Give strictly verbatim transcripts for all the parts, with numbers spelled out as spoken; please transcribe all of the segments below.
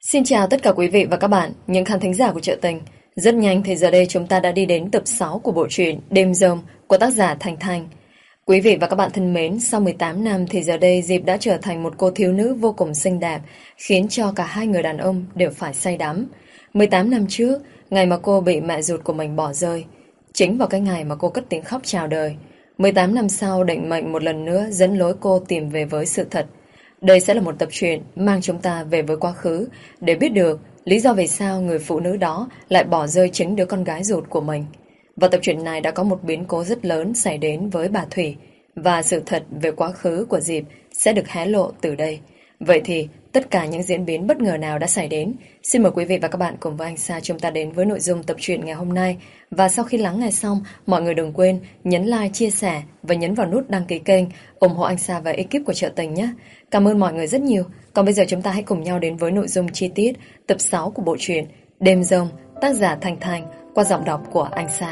Xin chào tất cả quý vị và các bạn, những khán thính giả của Chợ Tình. Rất nhanh thì giờ đây chúng ta đã đi đến tập sáu của bộ truyện Đêm Rông của tác giả Thành Thành. Quý vị và các bạn thân mến, sau mười tám năm thì giờ đây Diệp đã trở thành một cô thiếu nữ vô cùng xinh đẹp, khiến cho cả hai người đàn ông đều phải say đắm. mười tám năm trước, ngày mà cô bị mẹ ruột của mình bỏ rơi, chính vào cái ngày mà cô cất tiếng khóc chào đời. mười tám năm sau, định mệnh một lần nữa dẫn lối cô tìm về với sự thật. Đây sẽ là một tập truyện mang chúng ta về với quá khứ để biết được lý do vì sao người phụ nữ đó lại bỏ rơi chính đứa con gái ruột của mình. Và tập truyện này đã có một biến cố rất lớn xảy đến với bà Thủy, và sự thật về quá khứ của Diệp sẽ được hé lộ từ đây. Vậy thì tất cả những diễn biến bất ngờ nào đã xảy đến? Xin mời quý vị và các bạn cùng với anh Sa chúng ta đến với nội dung tập truyện ngày hôm nay. Và sau khi lắng nghe xong, mọi người đừng quên nhấn like, chia sẻ và nhấn vào nút đăng ký kênh, ủng hộ anh Sa và ekip của Chợ Tình nhé. Cảm ơn mọi người rất nhiều. Còn bây giờ chúng ta hãy cùng nhau đến với nội dung chi tiết tập sáu của bộ truyện Đêm Rông, tác giả Thành Thành, qua giọng đọc của anh Sa.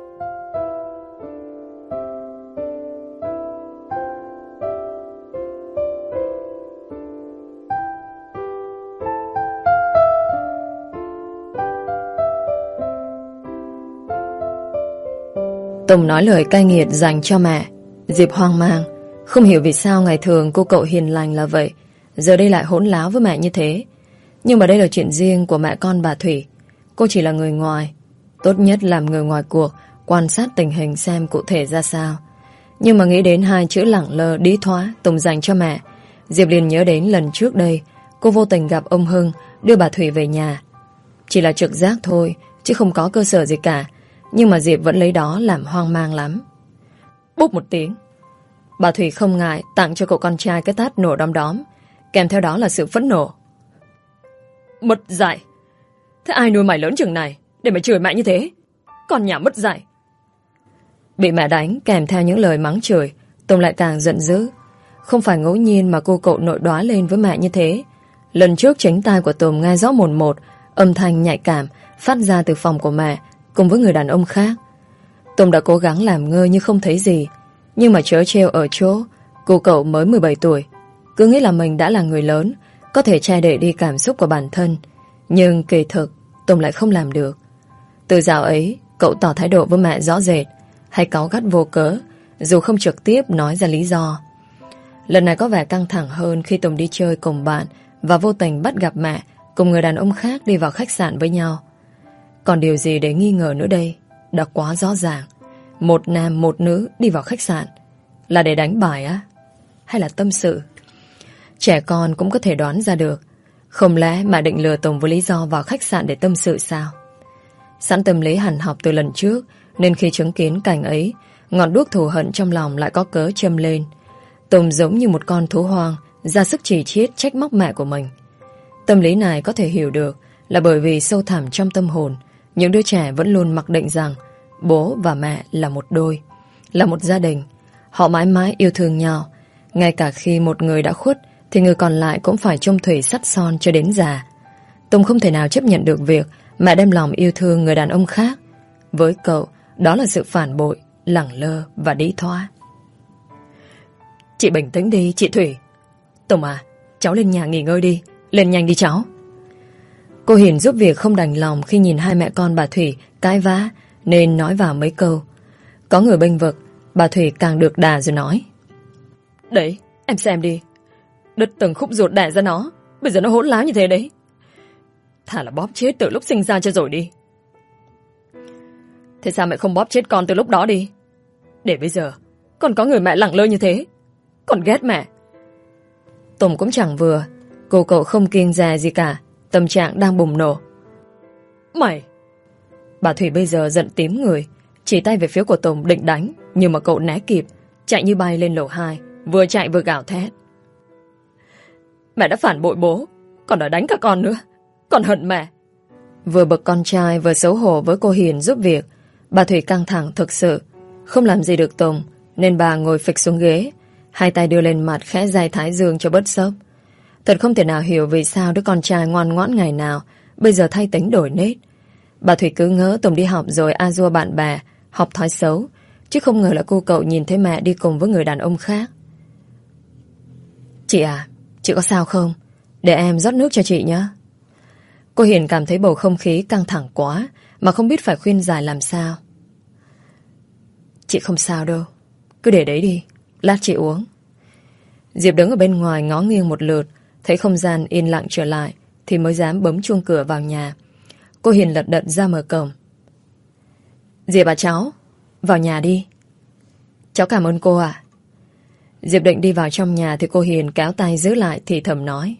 Tùng nói lời cay nghiệt dành cho mẹ. Diệp hoang mang, không hiểu vì sao ngày thường cô cậu hiền lành là vậy, giờ đây lại hỗn láo với mẹ như thế. Nhưng mà đây là chuyện riêng của mẹ con bà Thủy. Cô chỉ là người ngoài, tốt nhất làm người ngoài cuộc, quan sát tình hình xem cụ thể ra sao. Nhưng mà nghĩ đến hai chữ lẳng lơ đĩ thoá Tùng dành cho mẹ, Diệp liền nhớ đến lần trước đây cô vô tình gặp ông Hưng đưa bà Thủy về nhà. Chỉ là trực giác thôi, chứ không có cơ sở gì cả. Nhưng mà Diệp vẫn lấy đó làm hoang mang lắm. Búp một tiếng, bà Thủy không ngại tặng cho cậu con trai cái tát nổ đom đóm, kèm theo đó là sự phẫn nộ. Mất dạy. Thế ai nuôi mày lớn chừng này để mày chửi mẹ như thế? Con nhà mất dạy. Bị mẹ đánh kèm theo những lời mắng chửi, Tùng lại càng giận dữ. Không phải ngẫu nhiên mà cô cậu nội đoá lên với mẹ như thế. Lần trước chính tai của Tùng nghe rõ mồn một âm thanh nhạy cảm phát ra từ phòng của mẹ cùng với người đàn ông khác. Tùng đã cố gắng làm ngơ như không thấy gì. Nhưng mà trớ trêu ở chỗ cô cậu mới mười bảy tuổi, cứ nghĩ là mình đã là người lớn, có thể che đậy đi cảm xúc của bản thân. Nhưng kỳ thực Tùng lại không làm được. Từ dạo ấy, cậu tỏ thái độ với mẹ rõ rệt, hay cáu gắt vô cớ, dù không trực tiếp nói ra lý do. Lần này có vẻ căng thẳng hơn khi Tùng đi chơi cùng bạn và vô tình bắt gặp mẹ cùng người đàn ông khác đi vào khách sạn với nhau. Còn điều gì để nghi ngờ nữa đây? Đã quá rõ ràng. Một nam một nữ đi vào khách sạn là để đánh bài á? Hay là tâm sự? Trẻ con cũng có thể đoán ra được. Không lẽ mà định lừa Tùng với lý do vào khách sạn để tâm sự sao? Sẵn tâm lý hằn học từ lần trước, nên khi chứng kiến cảnh ấy, ngọn đuốc thù hận trong lòng lại có cớ châm lên. Tùng giống như một con thú hoang, ra sức chỉ chiết trách móc mẹ của mình. Tâm lý này có thể hiểu được là bởi vì sâu thẳm trong tâm hồn, những đứa trẻ vẫn luôn mặc định rằng bố và mẹ là một đôi, là một gia đình. Họ mãi mãi yêu thương nhau. Ngay cả khi một người đã khuất thì người còn lại cũng phải chung thủy sắt son cho đến già. Tùng không thể nào chấp nhận được việc mẹ đem lòng yêu thương người đàn ông khác. Với cậu, đó là sự phản bội, lẳng lơ và đĩ thoá. Chị bình tĩnh đi, chị Thủy. Tùng à, cháu lên nhà nghỉ ngơi đi. Lên nhanh đi cháu. Cô Hiền giúp việc không đành lòng khi nhìn hai mẹ con bà Thủy cãi vã, nên nói vào mấy câu. Có người bênh vực, bà Thủy càng được đà rồi nói. Đấy, em xem đi. Đứt từng khúc ruột đẻ ra nó, bây giờ nó hỗn láo như thế đấy. Thà là bóp chết từ lúc sinh ra cho rồi đi. Thế sao mẹ không bóp chết con từ lúc đó đi? Để bây giờ còn có người mẹ lẳng lơ như thế. Còn ghét mẹ. Tùng cũng chẳng vừa. Cô cậu không kiêng dè gì cả, tâm trạng đang bùng nổ. Mày! Bà Thủy bây giờ giận tím người, chỉ tay về phía của Tùng định đánh, nhưng mà cậu né kịp, chạy như bay lên lầu hai, vừa chạy vừa gào thét. Mẹ đã phản bội bố, còn đòi đánh cả con nữa, còn hận mẹ. Vừa bực con trai vừa xấu hổ với cô Hiền giúp việc, bà Thủy căng thẳng thực sự, không làm gì được Tùng, nên bà ngồi phịch xuống ghế, hai tay đưa lên mặt khẽ day thái dương cho bớt sốc. Thật không thể nào hiểu vì sao đứa con trai ngoan ngoãn ngày nào bây giờ thay tính đổi nết. Bà Thủy cứ ngỡ Tùng đi học rồi a dua bạn bè, học thói xấu, chứ không ngờ là cô cậu nhìn thấy mẹ đi cùng với người đàn ông khác. Chị à, chị có sao không? Để em rót nước cho chị nhé. Cô Hiền cảm thấy bầu không khí căng thẳng quá mà không biết phải khuyên giải làm sao. Chị không sao đâu, cứ để đấy đi, lát chị uống. Diệp đứng ở bên ngoài ngó nghiêng một lượt, thấy không gian yên lặng trở lại thì mới dám bấm chuông cửa vào nhà. Cô Hiền lật đật ra mở cổng. Diệp à cháu, vào nhà đi. Cháu cảm ơn cô ạ. Diệp định đi vào trong nhà thì cô Hiền kéo tay giữ lại thì thầm nói.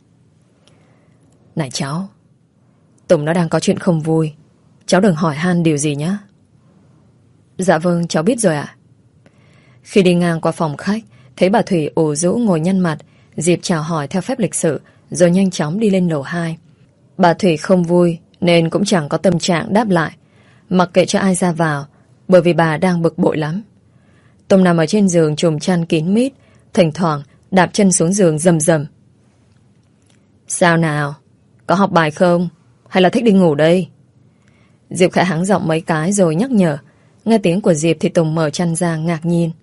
Này cháu, Tùng nó đang có chuyện không vui, cháu đừng hỏi han điều gì nhé. Dạ vâng, cháu biết rồi ạ. Khi đi ngang qua phòng khách, thấy bà Thủy ủ rũ ngồi nhăn mặt, Diệp chào hỏi theo phép lịch sự rồi nhanh chóng đi lên lầu hai. Bà Thủy không vui nên cũng chẳng có tâm trạng đáp lại, mặc kệ cho ai ra vào, bởi vì bà đang bực bội lắm. Tùng nằm ở trên giường trùm chăn kín mít, thỉnh thoảng đạp chân xuống giường rầm rầm. Sao nào? Có học bài không? Hay là thích đi ngủ đây? Diệp khẽ hắng giọng mấy cái rồi nhắc nhở. Nghe tiếng của Diệp thì Tùng mở chăn ra ngạc nhiên.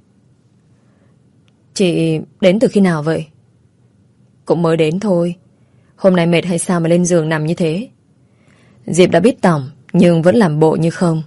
Chị đến từ khi nào vậy? Cũng mới đến thôi. Hôm nay mệt hay sao mà lên giường nằm như thế? Diệp đã biết tỏng nhưng vẫn làm bộ như không.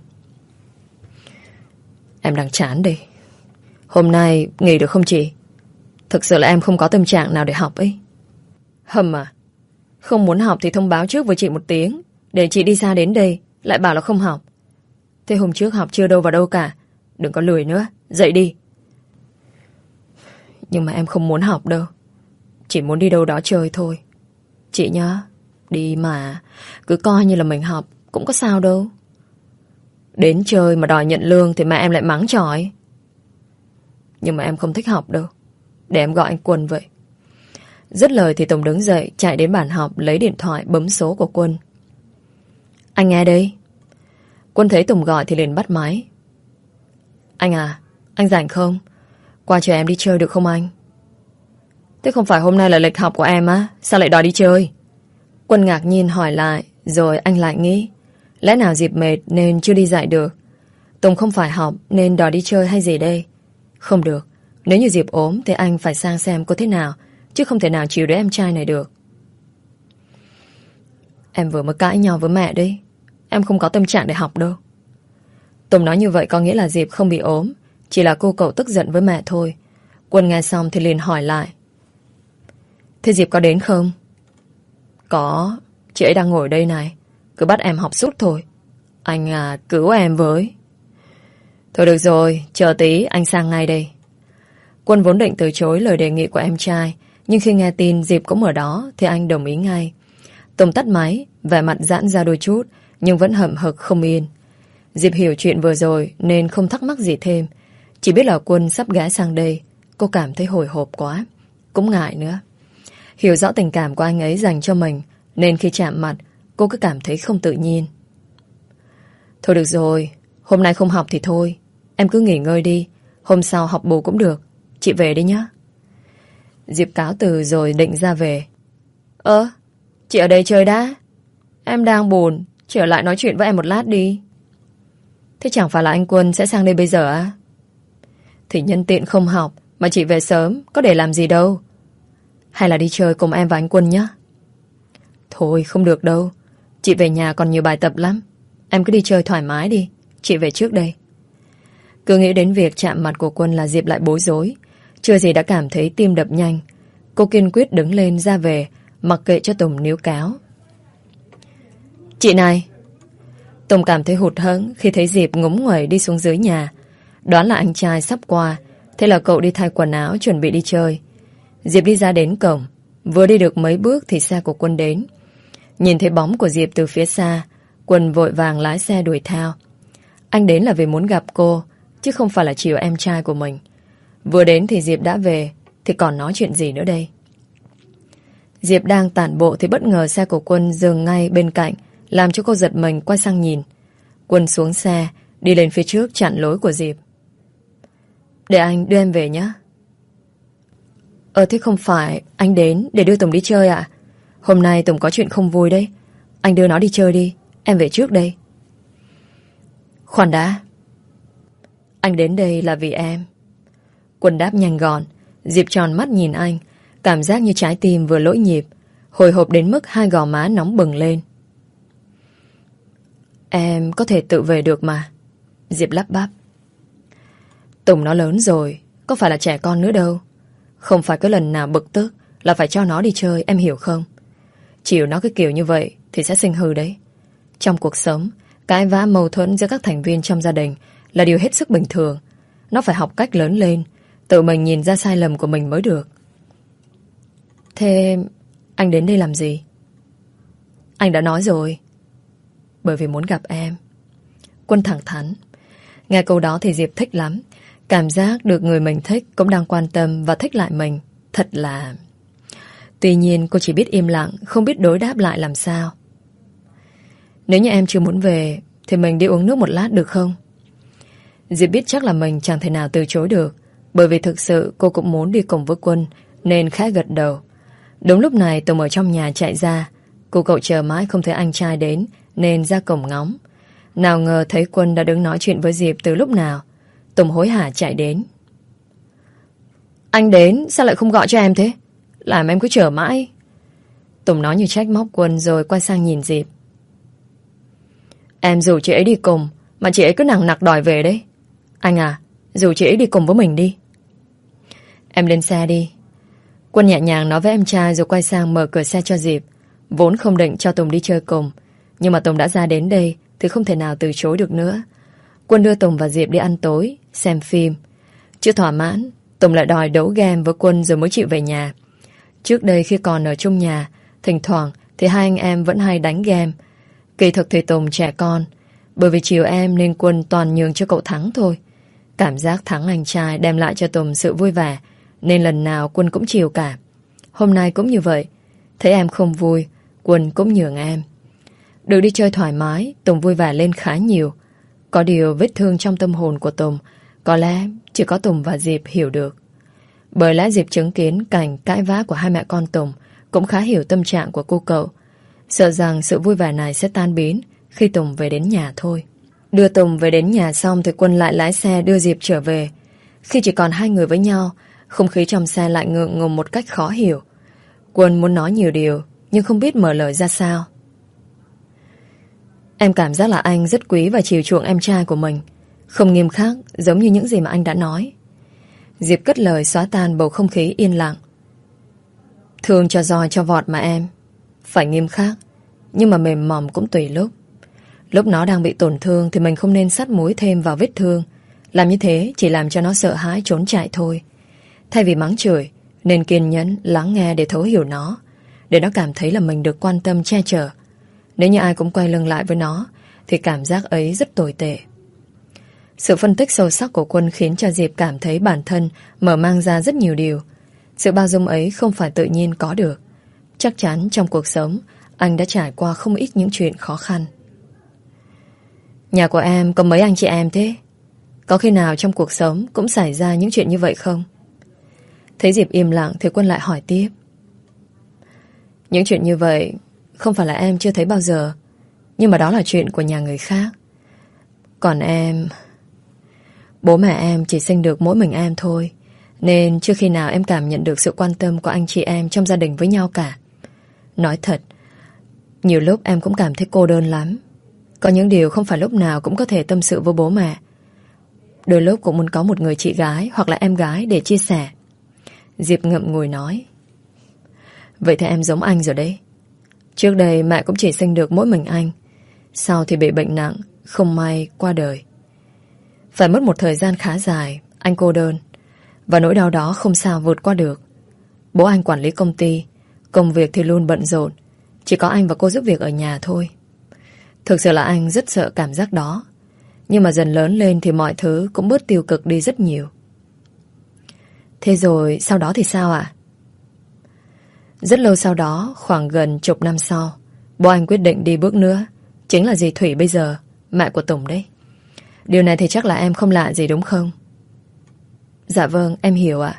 Em đang chán đây. Hôm nay nghỉ được không chị? Thực sự là em không có tâm trạng nào để học ấy. Hầm à? Không muốn học thì thông báo trước với chị một tiếng, để chị đi xa đến đây lại bảo là không học. Thế hôm trước học chưa đâu vào đâu cả. Đừng có lười nữa, dậy đi. Nhưng mà em không muốn học đâu, chỉ muốn đi đâu đó chơi thôi. Chị nhá, đi mà, cứ coi như là mình học, cũng có sao đâu. Đến chơi mà đòi nhận lương thì mẹ em lại mắng chòi. Nhưng mà em không thích học đâu, để em gọi anh Quân vậy. Dứt lời thì Tùng đứng dậy, chạy đến bàn học, lấy điện thoại bấm số của Quân. Anh nghe đây. Quân thấy Tùng gọi thì liền bắt máy. Anh à, anh rảnh không? Qua chờ em đi chơi được không anh? Thế không phải hôm nay là lịch học của em á? Sao lại đòi đi chơi? Quân ngạc nhiên hỏi lại, rồi anh lại nghĩ, lẽ nào Diệp mệt nên chưa đi dạy được? Tùng không phải học nên đòi đi chơi hay gì đây? Không được, nếu như Diệp ốm thì anh phải sang xem cô thế nào, chứ không thể nào chịu đứa em trai này được. Em vừa mới cãi nhau với mẹ đấy, em không có tâm trạng để học đâu. Tùng nói như vậy có nghĩa là Diệp không bị ốm, chỉ là cô cậu tức giận với mẹ thôi. Quân nghe xong thì liền hỏi lại. Thế Diệp có đến không? Có, chị ấy đang ngồi đây này, cứ bắt em học suốt thôi. Anh à, cứu em với. Thôi được rồi, chờ tí anh sang ngay đây. Quân vốn định từ chối lời đề nghị của em trai, nhưng khi nghe tin Diệp cũng ở đó thì anh đồng ý ngay. Tùng tắt máy, vẻ mặt giãn ra đôi chút, nhưng vẫn hậm hực không yên. Diệp hiểu chuyện vừa rồi nên không thắc mắc gì thêm, chỉ biết là Quân sắp ghé sang đây. Cô cảm thấy hồi hộp quá, cũng ngại nữa. Hiểu rõ tình cảm của anh ấy dành cho mình, nên khi chạm mặt cô cứ cảm thấy không tự nhiên. Thôi được rồi, hôm nay không học thì thôi, em cứ nghỉ ngơi đi, hôm sau học bù cũng được. Chị về đi nhé. Diệp cáo từ rồi định ra về. Ơ, chị ở đây chơi đã. Em đang buồn, chị ở lại nói chuyện với em một lát đi. Thế chẳng phải là anh Quân sẽ sang đây bây giờ á? Thì nhân tiện không học mà chị về sớm, có để làm gì đâu. Hay là đi chơi cùng em và anh Quân nhé? Thôi không được đâu, chị về nhà còn nhiều bài tập lắm. Em cứ đi chơi thoải mái đi, chị về trước đây. Cứ nghĩ đến việc chạm mặt của Quân là Diệp lại bối rối. Chưa gì đã cảm thấy tim đập nhanh. Cô kiên quyết đứng lên ra về, mặc kệ cho Tùng níu cáo. Chị này. Tùng cảm thấy hụt hẫng khi thấy Diệp ngúng nguẩy đi xuống dưới nhà. Đoán là anh trai sắp qua, thế là cậu đi thay quần áo chuẩn bị đi chơi. Diệp đi ra đến cổng, vừa đi được mấy bước thì xe của Quân đến. Nhìn thấy bóng của Diệp từ phía xa, Quân vội vàng lái xe đuổi theo. Anh đến là vì muốn gặp cô, chứ không phải là chiều em trai của mình. Vừa đến thì Diệp đã về, thì còn nói chuyện gì nữa đây? Diệp đang tản bộ thì bất ngờ xe của Quân dừng ngay bên cạnh, làm cho cô giật mình quay sang nhìn. Quân xuống xe, đi lên phía trước chặn lối của Diệp. Để anh đưa em về nhé. Ờ thế không phải anh đến để đưa Tùng đi chơi à? Hôm nay Tùng có chuyện không vui đấy. Anh đưa nó đi chơi đi, em về trước đây. Khoan đã. Anh đến đây là vì em. Quân đáp nhanh gọn. Diệp tròn mắt nhìn anh, cảm giác như trái tim vừa lỗi nhịp. hồi hộp đến mức hai gò má nóng bừng lên. Em có thể tự về được mà. Diệp lắp bắp. Tùng nó lớn rồi, có phải là trẻ con nữa đâu. Không phải cứ lần nào bực tức là phải cho nó đi chơi, em hiểu không? Chịu nó cái kiểu như vậy thì sẽ sinh hư đấy. Trong cuộc sống, cãi vã mâu thuẫn giữa các thành viên trong gia đình là điều hết sức bình thường. Nó phải học cách lớn lên, tự mình nhìn ra sai lầm của mình mới được. Thế anh đến đây làm gì? Anh đã nói rồi. Bởi vì muốn gặp em. Quân thẳng thắn. Nghe câu đó thì Diệp thích lắm. Cảm giác được người mình thích cũng đang quan tâm và thích lại mình. Thật là... Tuy nhiên cô chỉ biết im lặng, không biết đối đáp lại làm sao. Nếu như em chưa muốn về thì mình đi uống nước một lát được không? Diệp biết chắc là mình chẳng thể nào từ chối được, bởi vì thực sự cô cũng muốn đi cùng với Quân, nên khẽ gật đầu. Đúng lúc này Tùng ở trong nhà chạy ra. Cô cậu chờ mãi không thấy anh trai đến nên ra cổng ngóng. Nào ngờ thấy Quân đã đứng nói chuyện với Diệp từ lúc nào. Tùng hối hả chạy đến. Anh đến sao lại không gọi cho em thế? Làm em cứ chờ mãi. Tùng nói như trách móc Quân rồi quay sang nhìn Diệp. Em rủ chị ấy đi cùng mà chị ấy cứ nằng nặc đòi về đấy. Anh à, rủ chị ấy đi cùng với mình đi. Em lên xe đi. Quân nhẹ nhàng nói với em trai rồi quay sang mở cửa xe cho Diệp. Vốn không định cho Tùng đi chơi cùng, nhưng mà Tùng đã ra đến đây thì không thể nào từ chối được nữa. Quân đưa Tùng và Diệp đi ăn tối, xem phim. Chưa thỏa mãn, Tùng lại đòi đấu game với Quân rồi mới chịu về nhà. Trước đây khi còn ở chung nhà, thỉnh thoảng thì hai anh em vẫn hay đánh game. Kỳ thực thì Tùng trẻ con, bởi vì chiều em nên Quân toàn nhường cho cậu thắng thôi. Cảm giác thắng anh trai đem lại cho Tùng sự vui vẻ, nên lần nào Quân cũng chiều cả. Hôm nay cũng như vậy. Thấy em không vui, Quân cũng nhường em. Được đi chơi thoải mái, Tùng vui vẻ lên khá nhiều. Có điều vết thương trong tâm hồn của Tùng có lẽ chỉ có Tùng và Diệp hiểu được. Bởi lẽ Diệp chứng kiến cảnh cãi vã của hai mẹ con Tùng, cũng khá hiểu tâm trạng của cô cậu. Sợ rằng sự vui vẻ này sẽ tan biến khi Tùng về đến nhà thôi. Đưa Tùng về đến nhà xong thì Quân lại lái xe đưa Diệp trở về. Khi chỉ còn hai người với nhau, không khí trong xe lại ngượng ngùng một cách khó hiểu. Quân muốn nói nhiều điều, nhưng không biết mở lời ra sao. Em cảm giác là anh rất quý và chiều chuộng em trai của mình, không nghiêm khắc giống như những gì mà anh đã nói. Diệp cất lời xóa tan bầu không khí yên lặng. Thương cho roi cho vọt mà em. Phải nghiêm khắc, nhưng mà mềm mỏng cũng tùy lúc. Lúc nó đang bị tổn thương thì mình không nên sắt muối thêm vào vết thương. Làm như thế chỉ làm cho nó sợ hãi trốn chạy thôi. Thay vì mắng chửi, nên kiên nhẫn lắng nghe để thấu hiểu nó, để nó cảm thấy là mình được quan tâm che chở. Nếu như ai cũng quay lưng lại với nó thì cảm giác ấy rất tồi tệ. Sự phân tích sâu sắc của Quân khiến cho Diệp cảm thấy bản thân mở mang ra rất nhiều điều. Sự bao dung ấy không phải tự nhiên có được. Chắc chắn trong cuộc sống anh đã trải qua không ít những chuyện khó khăn. Nhà của em có mấy anh chị em thế? Có khi nào trong cuộc sống cũng xảy ra những chuyện như vậy không? Thấy Diệp im lặng thì Quân lại hỏi tiếp. Những chuyện như vậy không phải là em chưa thấy bao giờ, nhưng mà đó là chuyện của nhà người khác. Còn em... Bố mẹ em chỉ sinh được mỗi mình em thôi, nên chưa khi nào em cảm nhận được sự quan tâm của anh chị em trong gia đình với nhau cả. Nói thật, nhiều lúc em cũng cảm thấy cô đơn lắm. Có những điều không phải lúc nào cũng có thể tâm sự với bố mẹ. Đôi lúc cũng muốn có một người chị gái hoặc là em gái để chia sẻ. Diệp ngậm ngùi nói. Vậy thì em giống anh rồi đấy. Trước đây mẹ cũng chỉ sinh được mỗi mình anh, sau thì bị bệnh nặng, không may qua đời. Phải mất một thời gian khá dài, anh cô đơn, và nỗi đau đó không sao vượt qua được. Bố anh quản lý công ty, công việc thì luôn bận rộn, chỉ có anh và cô giúp việc ở nhà thôi. Thực sự là anh rất sợ cảm giác đó, nhưng mà dần lớn lên thì mọi thứ cũng bớt tiêu cực đi rất nhiều. Thế rồi sau đó thì sao ạ? Rất lâu sau đó, khoảng gần chục năm sau, bố anh quyết định đi bước nữa. Chính là dì Thủy bây giờ, mẹ của Tùng đấy. Điều này thì chắc là em không lạ gì đúng không? Dạ vâng, em hiểu ạ.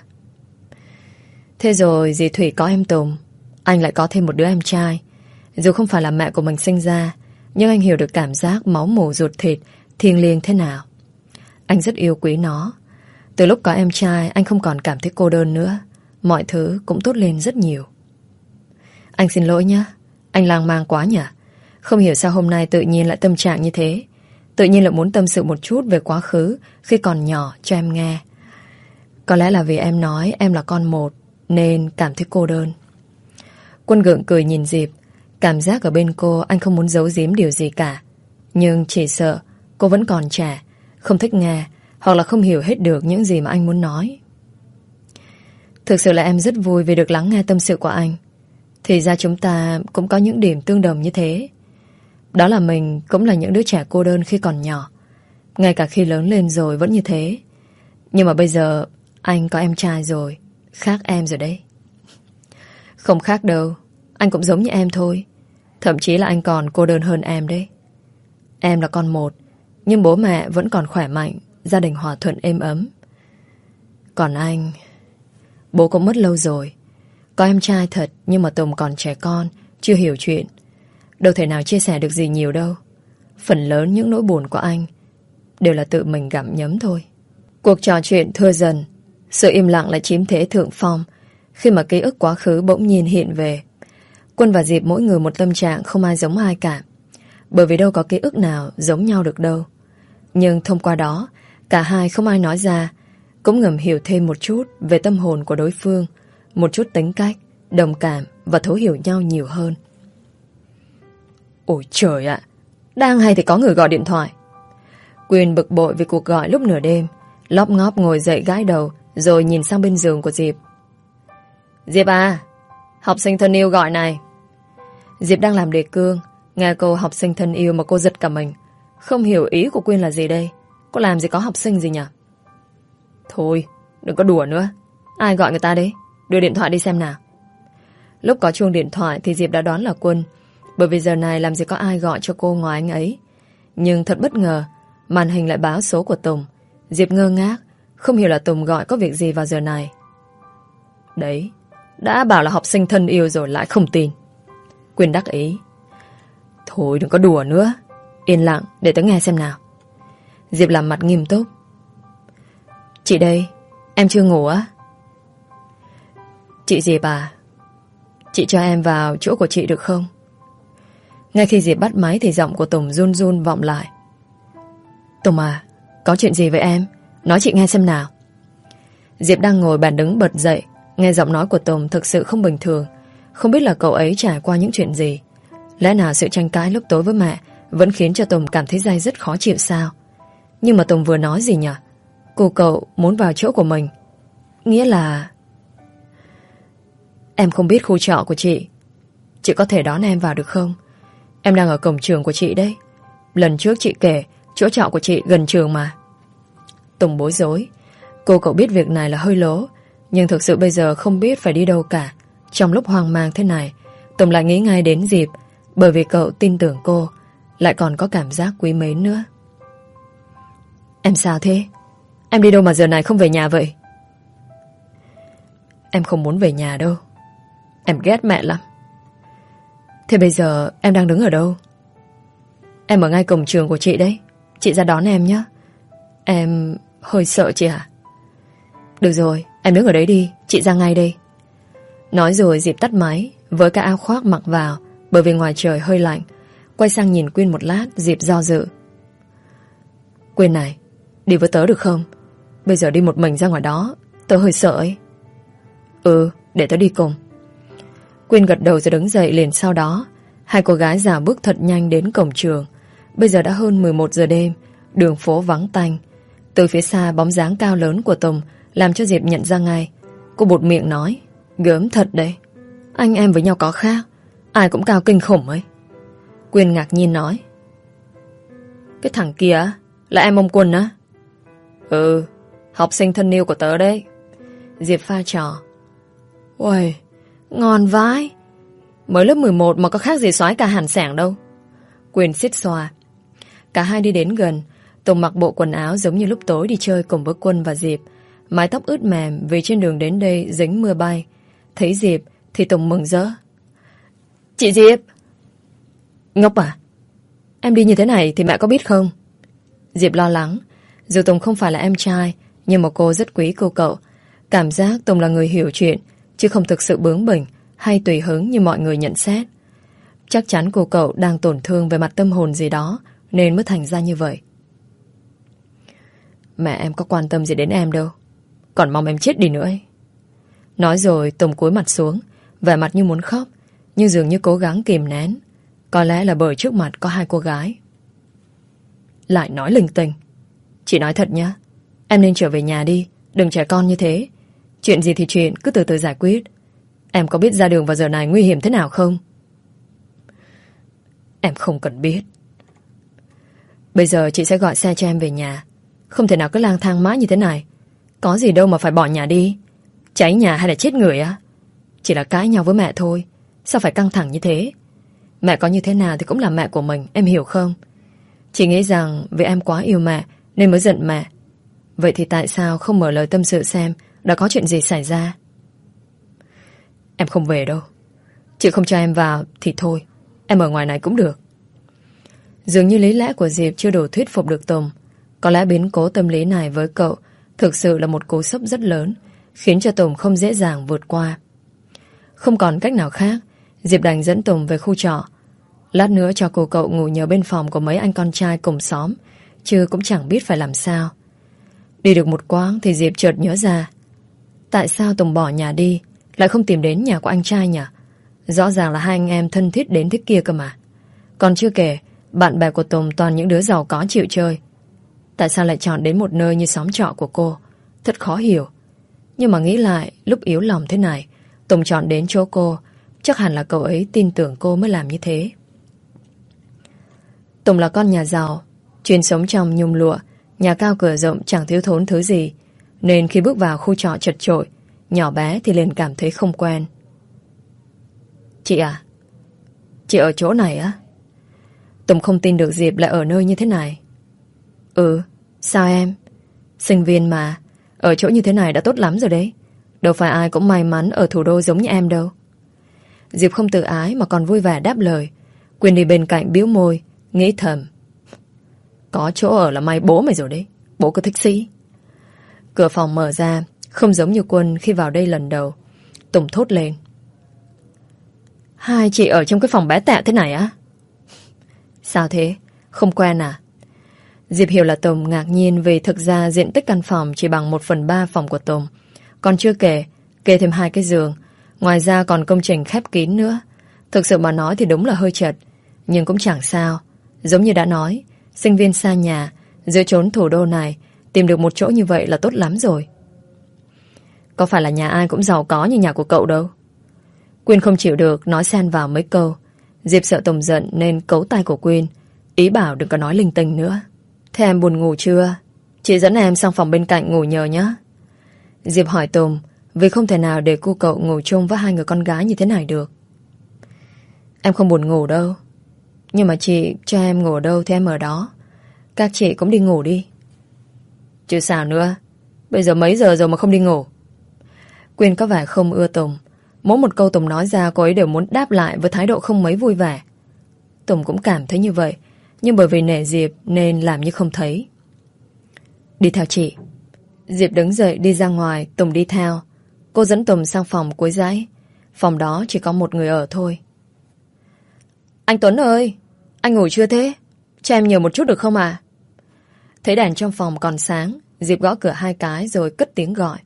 Thế rồi dì Thủy có em Tùng, anh lại có thêm một đứa em trai. Dù không phải là mẹ của mình sinh ra, nhưng anh hiểu được cảm giác máu mủ ruột thịt thiêng liêng thế nào. Anh rất yêu quý nó. Từ lúc có em trai, anh không còn cảm thấy cô đơn nữa. Mọi thứ cũng tốt lên rất nhiều. Anh xin lỗi nhé. Anh lang mang quá nhỉ. Không hiểu sao hôm nay tự nhiên lại tâm trạng như thế. Tự nhiên lại muốn tâm sự một chút về quá khứ khi còn nhỏ cho em nghe. Có lẽ là vì em nói em là con một nên cảm thấy cô đơn. Quân gượng cười nhìn Diệp. Cảm giác ở bên cô anh không muốn giấu giếm điều gì cả. Nhưng chỉ sợ cô vẫn còn trẻ, không thích nghe, hoặc là không hiểu hết được những gì mà anh muốn nói. Thực sự là em rất vui vì được lắng nghe tâm sự của anh. Thì ra chúng ta cũng có những điểm tương đồng như thế. Đó là mình cũng là những đứa trẻ cô đơn khi còn nhỏ. Ngay cả khi lớn lên rồi vẫn như thế. Nhưng mà bây giờ anh có em trai rồi. Khác em rồi đấy. Không khác đâu. Anh cũng giống như em thôi. Thậm chí là anh còn cô đơn hơn em đấy. Em là con một, nhưng bố mẹ vẫn còn khỏe mạnh, gia đình hòa thuận êm ấm. Còn anh, bố cũng mất lâu rồi. Có em trai thật, nhưng mà Tùng còn trẻ con, chưa hiểu chuyện. Đâu thể nào chia sẻ được gì nhiều đâu. Phần lớn những nỗi buồn của anh đều là tự mình gặm nhấm thôi. Cuộc trò chuyện thưa dần. Sự im lặng lại chiếm thế thượng phong khi mà ký ức quá khứ bỗng nhiên hiện về. Quân và Diệp mỗi người một tâm trạng, không ai giống ai cả. Bởi vì đâu có ký ức nào giống nhau được đâu. Nhưng thông qua đó, cả hai không ai nói ra, cũng ngầm hiểu thêm một chút về tâm hồn của đối phương, một chút tính cách, đồng cảm và thấu hiểu nhau nhiều hơn. Ôi trời ạ, đang hay thì có người gọi điện thoại. Quyền bực bội vì cuộc gọi lúc nửa đêm, lóp ngóp ngồi dậy gãi đầu, rồi nhìn sang bên giường của Diệp. Diệp à, học sinh thân yêu gọi này. Diệp đang làm đề cương, nghe câu học sinh thân yêu mà cô giật cả mình. Không hiểu ý của Quyên là gì đây. Cô làm gì có học sinh gì nhỉ? Thôi, đừng có đùa nữa. Ai gọi người ta đấy? Đưa điện thoại đi xem nào. Lúc có chuông điện thoại thì Diệp đã đoán là Quân, bởi vì giờ này làm gì có ai gọi cho cô ngoài anh ấy. Nhưng thật bất ngờ, màn hình lại báo số của Tùng. Diệp ngơ ngác, không hiểu là Tùng gọi có việc gì vào giờ này. Đấy, đã bảo là học sinh thân yêu rồi lại không tin. Quyên đắc ý. Thôi đừng có đùa nữa. Yên lặng để tớ nghe xem nào. Diệp làm mặt nghiêm túc. Chị đây, em chưa ngủ á? Chị Diệp à, chị cho em vào chỗ của chị được không? Ngay khi Diệp bắt máy thì giọng của Tùng run run vọng lại. Tùng à, có chuyện gì với em? Nói chị nghe xem nào. Diệp đang ngồi bàn đứng bật dậy. Nghe giọng nói của Tùng thực sự không bình thường. Không biết là cậu ấy trải qua những chuyện gì. Lẽ nào sự tranh cãi lúc tối với mẹ vẫn khiến cho Tùng cảm thấy day dứt khó chịu sao? Nhưng mà Tùng vừa nói gì nhỉ? Cô cậu muốn vào chỗ của mình. Nghĩa là... Em không biết khu trọ của chị. Chị có thể đón em vào được không? Em đang ở cổng trường của chị đấy. Lần trước chị kể chỗ trọ của chị gần trường mà. Tùng bối rối. Cô cậu biết việc này là hơi lố, nhưng thực sự bây giờ không biết phải đi đâu cả. Trong lúc hoang mang thế này, Tùng lại nghĩ ngay đến Diệp, bởi vì cậu tin tưởng cô, lại còn có cảm giác quý mến nữa. Em sao thế? Em đi đâu mà giờ này không về nhà vậy? Em không muốn về nhà đâu. Em ghét mẹ lắm. Thế bây giờ em đang đứng ở đâu? Em ở ngay cổng trường của chị đấy. Chị ra đón em nhé. Em hơi sợ chị hả? Được rồi, em đứng ở đấy đi. Chị ra ngay đây. Nói rồi Diệp tắt máy, với cái áo khoác mặc vào, bởi vì ngoài trời hơi lạnh. Quay sang nhìn Quyên một lát, Diệp do dự. Quyên này, đi với tớ được không? Bây giờ đi một mình ra ngoài đó, tớ hơi sợ ấy. Ừ, để tớ đi cùng. Quyên gật đầu rồi đứng dậy liền sau đó. Hai cô gái dạo bước thật nhanh đến cổng trường. Bây giờ đã hơn mười một giờ đêm, đường phố vắng tanh. Từ phía xa bóng dáng cao lớn của Tùng làm cho Diệp nhận ra ngay. Cô bụt miệng nói, gớm thật đấy. Anh em với nhau có khác, ai cũng cao kinh khủng ấy. Quyên ngạc nhiên nói, cái thằng kia là em ông Quân á? Ừ, học sinh thân yêu của tớ đấy. Diệp pha trò. Uầy, ngon vãi. Mới lớp mười một mà có khác gì soái ca Hàn Sảng đâu. Quyên xít xoa. Cả hai đi đến gần. Tùng mặc bộ quần áo giống như lúc tối đi chơi cùng với Quân và Diệp. Mái tóc ướt mềm vì trên đường đến đây dính mưa bay. Thấy Diệp thì Tùng mừng rỡ. Chị Diệp! Ngốc à? Em đi như thế này thì mẹ có biết không? Diệp lo lắng. Dù Tùng không phải là em trai, nhưng mà cô rất quý cô cậu. Cảm giác Tùng là người hiểu chuyện, chứ không thực sự bướng bỉnh, hay tùy hứng như mọi người nhận xét. Chắc chắn cô cậu đang tổn thương về mặt tâm hồn gì đó nên mới thành ra như vậy. Mẹ em có quan tâm gì đến em đâu, còn mong em chết đi nữa ấy. Nói rồi Tùng cúi mặt xuống, vẻ mặt như muốn khóc, nhưng dường như cố gắng kìm nén. Có lẽ là bởi trước mặt có hai cô gái. Lại nói linh tinh. Chị nói thật nhá, em nên trở về nhà đi, đừng trẻ con như thế. Chuyện gì thì chuyện, cứ từ từ giải quyết. Em có biết ra đường vào giờ này nguy hiểm thế nào không? Em không cần biết. Bây giờ chị sẽ gọi xe cho em về nhà. Không thể nào cứ lang thang mãi như thế này. Có gì đâu mà phải bỏ nhà đi. Cháy nhà hay là chết người á? Chỉ là cãi nhau với mẹ thôi, sao phải căng thẳng như thế? Mẹ có như thế nào thì cũng là mẹ của mình, em hiểu không? Chị nghĩ rằng vì em quá yêu mẹ nên mới giận mẹ. Vậy thì tại sao không mở lời tâm sự xem đã có chuyện gì xảy ra? Em không về đâu. Chị không cho em vào thì thôi, em ở ngoài này cũng được. Dường như lý lẽ của Diệp chưa đủ thuyết phục được Tùng. Có lẽ biến cố tâm lý này với cậu thực sự là một cú sốc rất lớn, khiến cho Tùng không dễ dàng vượt qua. Không còn cách nào khác, Diệp đành dẫn Tùng về khu trọ. Lát nữa cho cô cậu ngủ nhờ bên phòng của mấy anh con trai cùng xóm, chứ cũng chẳng biết phải làm sao. Đi được một quãng thì Diệp chợt nhớ ra, tại sao Tùng bỏ nhà đi lại không tìm đến nhà của anh trai nhỉ? Rõ ràng là hai anh em thân thiết đến thế kia cơ mà. Còn chưa kể, bạn bè của Tùng toàn những đứa giàu có chịu chơi. Tại sao lại chọn đến một nơi như xóm trọ của cô? Thật khó hiểu. Nhưng mà nghĩ lại, lúc yếu lòng thế này, Tùng chọn đến chỗ cô, chắc hẳn là cậu ấy tin tưởng cô mới làm như thế. Tùng là con nhà giàu, chuyên sống trong nhung lụa, nhà cao cửa rộng chẳng thiếu thốn thứ gì, nên khi bước vào khu trọ chật chội, nhỏ bé thì liền cảm thấy không quen. Chị à? Chị ở chỗ này á? Tùng không tin được Diệp lại ở nơi như thế này. Ừ, sao em? Sinh viên mà, ở chỗ như thế này đã tốt lắm rồi đấy. Đâu phải ai cũng may mắn ở thủ đô giống như em đâu. Diệp không tự ái mà còn vui vẻ đáp lời. Quyên đi bên cạnh bĩu môi, nghĩ thầm, có chỗ ở là may bố mày rồi đấy. Bố cứ thích sĩ. Cửa phòng mở ra, không giống như Quân khi vào đây lần đầu. Tùng thốt lên, hai chị ở trong cái phòng bé tẹo thế này á? Sao thế? Không quen à? Diệp hiểu là Tùng ngạc nhiên vì thực ra diện tích căn phòng chỉ bằng một phần ba phòng của Tùng. Còn chưa kể, kê thêm hai cái giường. Ngoài ra còn công trình khép kín nữa. Thực sự mà nói thì đúng là hơi chật, nhưng cũng chẳng sao. Giống như đã nói, sinh viên xa nhà, giữa chốn thủ đô này, tìm được một chỗ như vậy là tốt lắm rồi. Có phải là nhà ai cũng giàu có như nhà của cậu đâu. Quyên không chịu được, nói xen vào mấy câu. Diệp sợ Tùng giận nên cấu tay của Quyên, ý bảo đừng có nói linh tinh nữa. Thế em buồn ngủ chưa? Chị dẫn em sang phòng bên cạnh ngủ nhờ nhé. Diệp hỏi Tùng, vì không thể nào để cô cậu ngủ chung với hai người con gái như thế này được. Em không buồn ngủ đâu. Nhưng mà chị cho em ngủ đâu thì em ở đó. Các chị cũng đi ngủ đi. Chứ sao nữa? Bây giờ mấy giờ rồi mà không đi ngủ? Quyên có vẻ không ưa Tùng. Mỗi một câu Tùng nói ra cô ấy đều muốn đáp lại với thái độ không mấy vui vẻ. Tùng cũng cảm thấy như vậy, nhưng bởi vì nể Diệp nên làm như không thấy. Đi theo chị. Diệp đứng dậy đi ra ngoài, Tùng đi theo. Cô dẫn Tùng sang phòng cuối dãy. Phòng đó chỉ có một người ở thôi. Anh Tuấn ơi, anh ngủ chưa thế? Cho em nhờ một chút được không à? Thấy đèn trong phòng còn sáng, Diệp gõ cửa hai cái rồi cất tiếng gọi.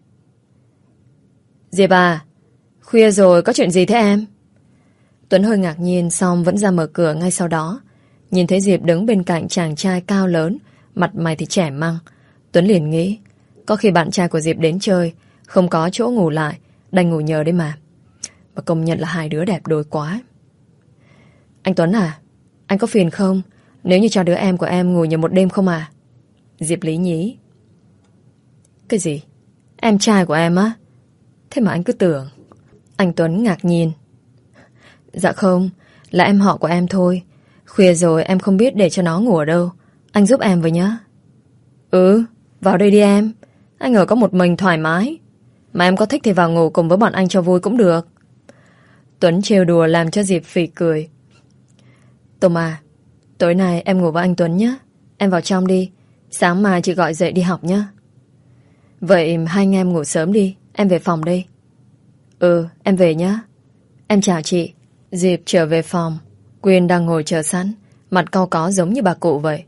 Diệp à, khuya rồi có chuyện gì thế em? Tuấn hơi ngạc nhiên xong vẫn ra mở cửa ngay sau đó. Nhìn thấy Diệp đứng bên cạnh chàng trai cao lớn, mặt mày thì trẻ măng. Tuấn liền nghĩ, có khi bạn trai của Diệp đến chơi, không có chỗ ngủ lại, đành ngủ nhờ đấy mà. Mà công nhận là hai đứa đẹp đôi quá. Anh Tuấn à, anh có phiền không nếu như cho đứa em của em ngủ nhờ một đêm không à? Diệp lý nhí. Cái gì? Em trai của em á? Thế mà anh cứ tưởng. Anh Tuấn ngạc nhiên. Dạ không, là em họ của em thôi. Khuya rồi em không biết để cho nó ngủ ở đâu. Anh giúp em với nhá. Ừ, vào đây đi em. Anh ở có một mình thoải mái. Mà em có thích thì vào ngủ cùng với bọn anh cho vui cũng được. Tuấn trêu đùa làm cho Diệp phì cười. Tùng à, tối nay em ngủ với anh Tuấn nhé. Em vào trong đi. Sáng mai chị gọi dậy đi học nhé. Vậy hai anh em ngủ sớm đi. Em về phòng đây. Ừ, em về nhé. Em chào chị. Diệp trở về phòng. Quyên đang ngồi chờ sẵn, mặt cau có giống như bà cụ vậy.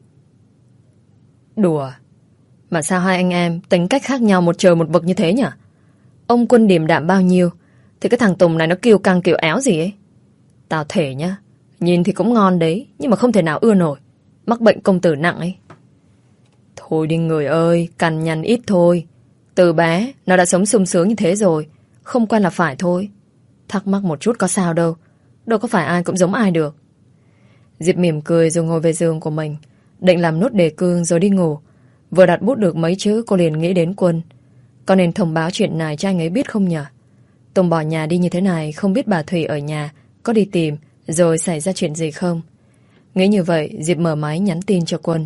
Đùa. Mà sao hai anh em tính cách khác nhau một trời một vực như thế nhỉ? Ông Quân điềm đạm bao nhiêu, thì cái thằng Tùng này nó kiêu căng kiểu éo gì ấy. Tao thể nhá, nhìn thì cũng ngon đấy, nhưng mà không thể nào ưa nổi. Mắc bệnh công tử nặng ấy. Thôi đi người ơi, cằn nhằn ít thôi. Từ bé nó đã sống sung sướng như thế rồi, không quen là phải thôi. Thắc mắc một chút có sao đâu, đâu có phải ai cũng giống ai được. Diệp mỉm cười rồi ngồi về giường của mình, định làm nốt đề cương rồi đi ngủ. Vừa đặt bút được mấy chữ cô liền nghĩ đến Quân. Có nên thông báo chuyện này cho anh ấy biết không nhở? Tùng bỏ nhà đi như thế này, không biết bà Thủy ở nhà có đi tìm rồi xảy ra chuyện gì không. Nghĩ như vậy, Diệp mở máy nhắn tin cho Quân.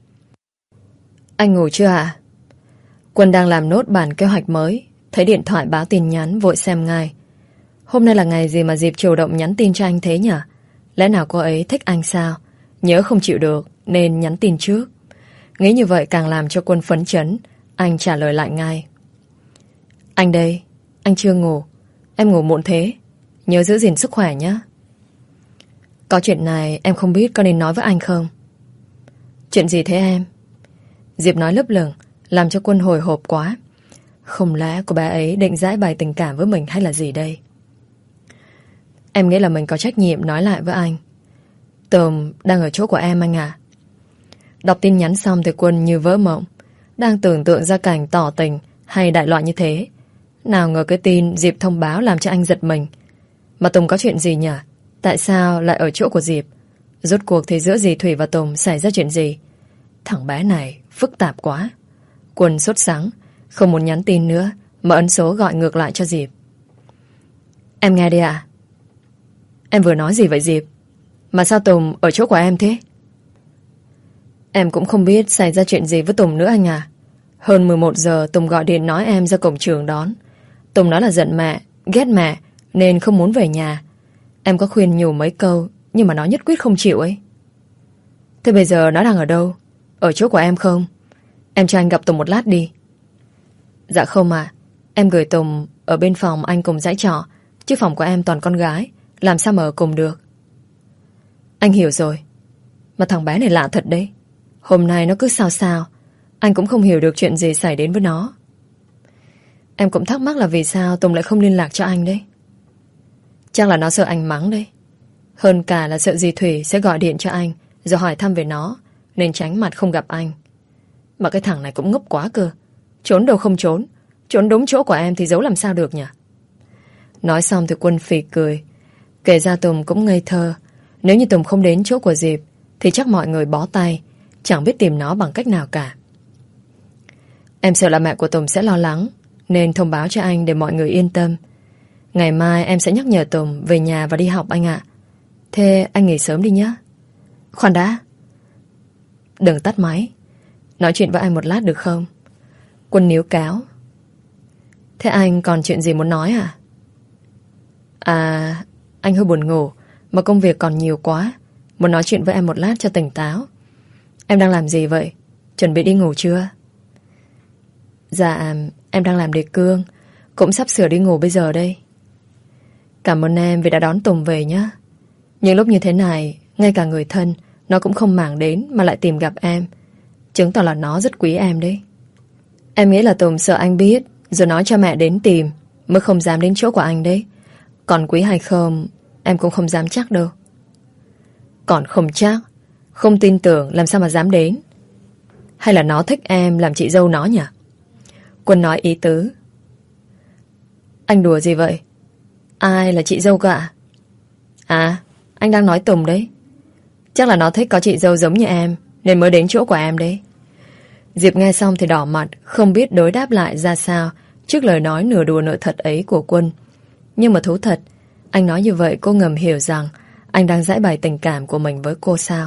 Anh ngủ chưa ạ? Quân đang làm nốt bản kế hoạch mới, thấy điện thoại báo tin nhắn vội xem ngay. Hôm nay là ngày gì mà Diệp chủ động nhắn tin cho anh thế nhỉ? Lẽ nào cô ấy thích anh sao? Nhớ không chịu được nên nhắn tin trước. Nghĩ như vậy càng làm cho Quân phấn chấn. Anh trả lời lại ngay. Anh đây, anh chưa ngủ. Em ngủ muộn thế, nhớ giữ gìn sức khỏe nhé. Có chuyện này em không biết có nên nói với anh không? Chuyện gì thế em? Diệp nói lấp lửng, làm cho Quân hồi hộp quá. Không lẽ cô bé ấy định giải bày tình cảm với mình hay là gì đây? Em nghĩ là mình có trách nhiệm nói lại với anh. Tùng đang ở chỗ của em anh à? Đọc tin nhắn xong thì Quân như vỡ mộng, đang tưởng tượng ra cảnh tỏ tình hay đại loại như thế. Nào ngờ cái tin Diệp thông báo làm cho anh giật mình. Mà Tùng có chuyện gì nhỉ? Tại sao lại ở chỗ của Diệp? Rốt cuộc thì giữa dì Thủy và Tùng xảy ra chuyện gì? Thằng bé này phức tạp quá. Quân sốt sắng, không muốn nhắn tin nữa mà ấn số gọi ngược lại cho Diệp. Em nghe đi ạ. Em vừa nói gì vậy Diệp? Mà sao Tùng ở chỗ của em thế? Em cũng không biết xảy ra chuyện gì với Tùng nữa anh à. Hơn mười một giờ Tùng gọi điện nói em ra cổng trường đón. Tùng nói là giận mẹ, ghét mẹ nên không muốn về nhà. Em có khuyên nhủ mấy câu nhưng mà nó nhất quyết không chịu ấy. Thế bây giờ nó đang ở đâu? Ở chỗ của em không? Em cho anh gặp Tùng một lát đi. Dạ không à. Em gửi Tùng ở bên phòng anh cùng dãy trọ, chứ phòng của em toàn con gái, làm sao mà ở cùng được. Anh hiểu rồi. Mà thằng bé này lạ thật đấy. Hôm nay nó cứ sao sao. Anh cũng không hiểu được chuyện gì xảy đến với nó. Em cũng thắc mắc là vì sao Tùng lại không liên lạc cho anh đấy. Chắc là nó sợ anh mắng đấy. Hơn cả là sợ dì Thủy sẽ gọi điện cho anh rồi hỏi thăm về nó, nên tránh mặt không gặp anh. Mà cái thằng này cũng ngốc quá cơ. Trốn đâu không trốn, trốn đúng chỗ của em thì giấu làm sao được nhỉ? Nói xong thì Quân phì cười. Kể ra Tùng cũng ngây thơ. Nếu như Tùng không đến chỗ của Diệp thì chắc mọi người bó tay, chẳng biết tìm nó bằng cách nào cả. Em sợ là mẹ của Tùng sẽ lo lắng, nên thông báo cho anh để mọi người yên tâm. Ngày mai em sẽ nhắc nhở Tùng về nhà và đi học anh ạ. Thế anh nghỉ sớm đi nhé. Khoan đã. Đừng tắt máy. Nói chuyện với anh một lát được không? Quân níu cáo. Thế anh còn chuyện gì muốn nói à? À, anh hơi buồn ngủ, mà công việc còn nhiều quá. Muốn nói chuyện với em một lát cho tỉnh táo. Em đang làm gì vậy? Chuẩn bị đi ngủ chưa? Dạ, em đang làm đề cương, cũng sắp sửa đi ngủ bây giờ đây. Cảm ơn em vì đã đón Tùng về nhé. Những lúc như thế này, ngay cả người thân nó cũng không màng đến mà lại tìm gặp em, chứng tỏ là nó rất quý em đấy. Em nghĩ là Tùng sợ anh biết rồi nói cho mẹ đến tìm mới không dám đến chỗ của anh đấy. Còn quý hay không em cũng không dám chắc đâu. Còn không chắc, không tin tưởng làm sao mà dám đến. Hay là nó thích em làm chị dâu nó nhỉ? Quân nói ý tứ. Anh đùa gì vậy? Ai là chị dâu cả? À, anh đang nói Tùng đấy. Chắc là nó thích có chị dâu giống như em nên mới đến chỗ của em đấy. Diệp nghe xong thì đỏ mặt, không biết đối đáp lại ra sao trước lời nói nửa đùa nửa thật ấy của Quân. Nhưng mà thú thật, anh nói như vậy cô ngầm hiểu rằng anh đang giải bày tình cảm của mình với cô sao.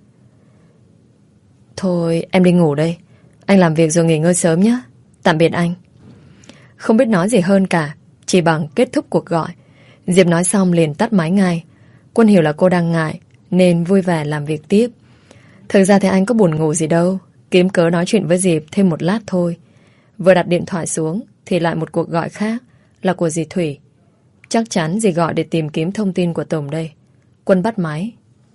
Thôi em đi ngủ đây. Anh làm việc rồi nghỉ ngơi sớm nhé. Tạm biệt anh. Không biết nói gì hơn cả, chỉ bằng kết thúc cuộc gọi. Diệp nói xong liền tắt máy ngay. Quân hiểu là cô đang ngại nên vui vẻ làm việc tiếp. Thực ra thì anh có buồn ngủ gì đâu, kiếm cớ nói chuyện với Diệp thêm một lát thôi. Vừa đặt điện thoại xuống thì lại một cuộc gọi khác, là của dì Thủy. Chắc chắn dì gọi để tìm kiếm thông tin của Tùng đây. Quân bắt máy.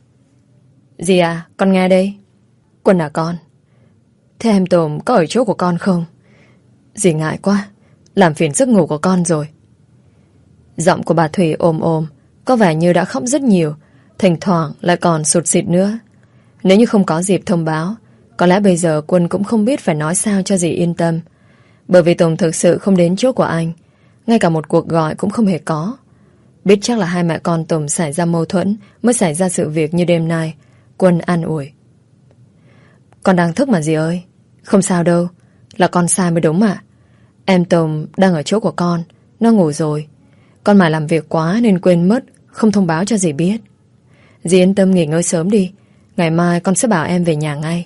Dì à, con nghe đây. Quân à con. Thế em Tùng có ở chỗ của con không? Dì ngại quá, làm phiền giấc ngủ của con rồi. Giọng của bà Thủy ôm ôm, có vẻ như đã khóc rất nhiều, thỉnh thoảng lại còn sụt sịt nữa. Nếu như không có dịp thông báo, có lẽ bây giờ Quân cũng không biết phải nói sao cho dì yên tâm. Bởi vì Tùng thực sự không đến chỗ của anh, ngay cả một cuộc gọi cũng không hề có. Biết chắc là hai mẹ con Tùng xảy ra mâu thuẫn mới xảy ra sự việc như đêm nay. Quân an ủi. Con đang thức mà dì ơi. Không sao đâu, là con sai mới đúng mà. Em Tùng đang ở chỗ của con, nó ngủ rồi. Con mải làm việc quá nên quên mất, không thông báo cho dì biết. Dì yên tâm nghỉ ngơi sớm đi, ngày mai con sẽ bảo em về nhà ngay.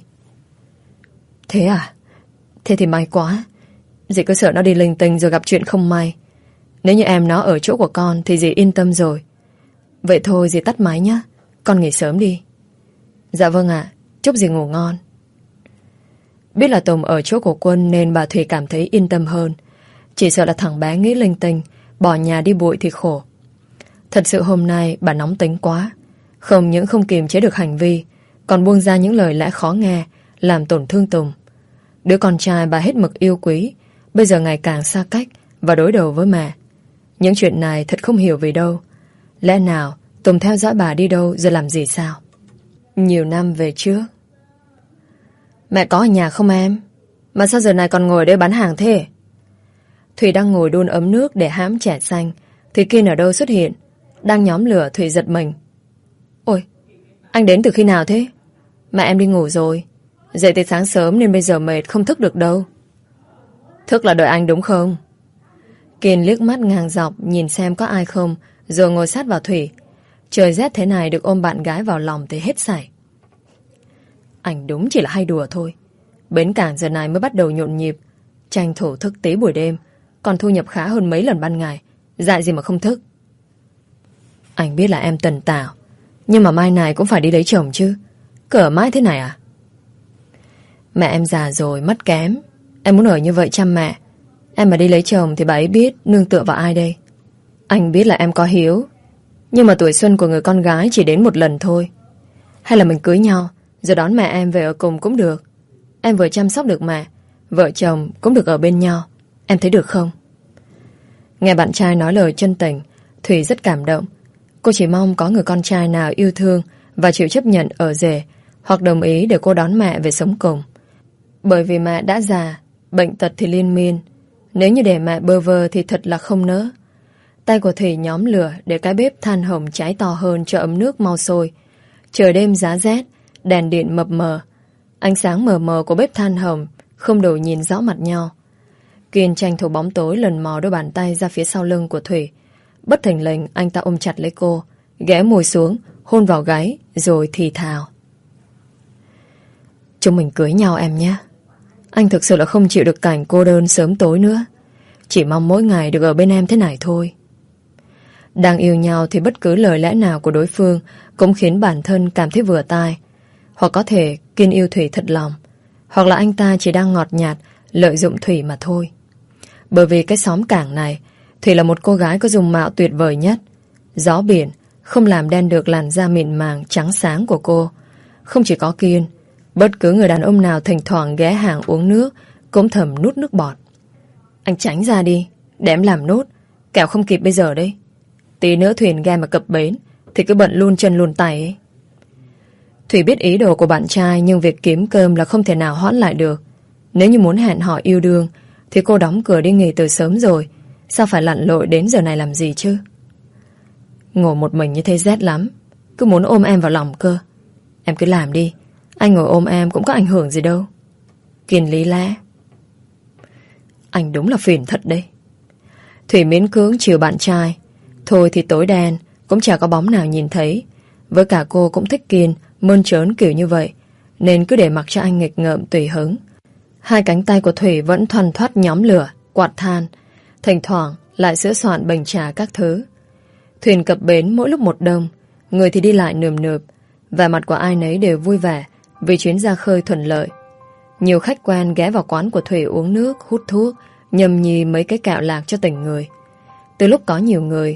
Thế à? Thế thì may quá. Dì cứ sợ nó đi linh tinh rồi gặp chuyện không may. Nếu như em nó ở chỗ của con thì dì yên tâm rồi. Vậy thôi dì tắt máy nhé, con nghỉ sớm đi. Dạ vâng ạ, chúc dì ngủ ngon. Biết là Tùng ở chỗ của Quân nên bà Thủy cảm thấy yên tâm hơn. Chỉ sợ là thằng bé nghĩ linh tinh, bỏ nhà đi bụi thì khổ. Thật sự hôm nay bà nóng tính quá. Không những không kiềm chế được hành vi, còn buông ra những lời lẽ khó nghe, làm tổn thương Tùng. Đứa con trai bà hết mực yêu quý, bây giờ ngày càng xa cách và đối đầu với mẹ. Những chuyện này thật không hiểu vì đâu. Lẽ nào Tùng theo dõi bà đi đâu rồi làm gì sao? Nhiều năm về trước. Mẹ có ở nhà không em? Mà sao giờ này còn ngồi đây bán hàng thế? Thủy đang ngồi đun ấm nước để hãm chè xanh thì Kiên ở đâu xuất hiện. Đang nhóm lửa. Thủy giật mình. Ôi, anh đến từ khi nào thế? Mẹ em đi ngủ rồi, dậy từ sáng sớm nên bây giờ mệt không thức được đâu. Thức là đợi anh đúng không? Kiên liếc mắt ngang dọc nhìn xem có ai không, rồi ngồi sát vào Thủy. Trời rét thế này được ôm bạn gái vào lòng thì hết sảy. Anh đúng chỉ là hay đùa thôi. Bến cảng giờ này mới bắt đầu nhộn nhịp, tranh thủ thức tí buổi đêm, còn thu nhập khá hơn mấy lần ban ngày. Dại gì mà không thức. Anh biết là em tần tảo, nhưng mà mai này cũng phải đi lấy chồng chứ. Cỡ mãi thế này à? Mẹ em già rồi, mắt kém. Em muốn ở như vậy chăm mẹ. Em mà đi lấy chồng thì bà ấy biết nương tựa vào ai đây? Anh biết là em có hiếu, nhưng mà tuổi xuân của người con gái chỉ đến một lần thôi. Hay là mình cưới nhau rồi đón mẹ em về ở cùng cũng được. Em vừa chăm sóc được mẹ, vợ chồng cũng được ở bên nhau. Em thấy được không? Nghe bạn trai nói lời chân tình, Thủy rất cảm động. Cô chỉ mong có người con trai nào yêu thương và chịu chấp nhận ở rể, hoặc đồng ý để cô đón mẹ về sống cùng. Bởi vì mẹ đã già, bệnh tật thì liên miên. Nếu như để mẹ bơ vơ thì thật là không nỡ. Tay của Thủy nhóm lửa để cái bếp than hồng cháy to hơn cho ấm nước mau sôi. Trời đêm giá rét, đèn điện mập mờ. Ánh sáng mờ mờ của bếp than hồng không đủ nhìn rõ mặt nhau. Kiên tranh thủ bóng tối lần mò đôi bàn tay ra phía sau lưng của Thủy. Bất thình lình anh ta ôm chặt lấy cô, ghé môi xuống, hôn vào gáy, rồi thì thào. Chúng mình cưới nhau em nhé. Anh thực sự là không chịu được cảnh cô đơn sớm tối nữa. Chỉ mong mỗi ngày được ở bên em thế này thôi. Đang yêu nhau thì bất cứ lời lẽ nào của đối phương cũng khiến bản thân cảm thấy vừa tai. Hoặc có thể Kiên yêu Thủy thật lòng, hoặc là anh ta chỉ đang ngọt nhạt lợi dụng Thủy mà thôi. Bởi vì cái xóm cảng này, Thủy là một cô gái có dung mạo tuyệt vời nhất. Gió biển không làm đen được làn da mịn màng trắng sáng của cô. Không chỉ có Kiên, bất cứ người đàn ông nào thỉnh thoảng ghé hàng uống nước cũng thầm nuốt nước bọt. Anh tránh ra đi, để em làm nốt, kẻo không kịp bây giờ đấy. Tí nữa thuyền ghe mà cập bến thì cứ bận luôn chân luôn tay ấy. Thủy biết ý đồ của bạn trai, nhưng việc kiếm cơm là không thể nào hoãn lại được. Nếu như muốn hẹn hò yêu đương thì cô đóng cửa đi nghỉ từ sớm rồi. Sao phải lặn lội đến giờ này làm gì chứ? Ngồi một mình như thế rét lắm, cứ muốn ôm em vào lòng cơ. Em cứ làm đi, anh ngồi ôm em cũng có ảnh hưởng gì đâu. Kiên lý lẽ. Anh đúng là phiền thật đấy. Thủy miễn cưỡng chiều bạn trai. Thôi thì tối đen cũng chả có bóng nào nhìn thấy. Với cả cô cũng thích Kiên mơn trớn kiểu như vậy, nên cứ để mặc cho anh nghịch ngợm tùy hứng. Hai cánh tay của Thủy vẫn thoăn thoắt nhóm lửa, quạt than, thỉnh thoảng lại sửa soạn bánh trà các thứ. Thuyền cập bến mỗi lúc một đông, người thì đi lại nườm nượp, và mặt của ai nấy đều vui vẻ vì chuyến ra khơi thuận lợi. Nhiều khách quen ghé vào quán của Thủy uống nước, hút thuốc, nhâm nhi mấy cái kẹo lạc cho tỉnh người. Từ lúc có nhiều người,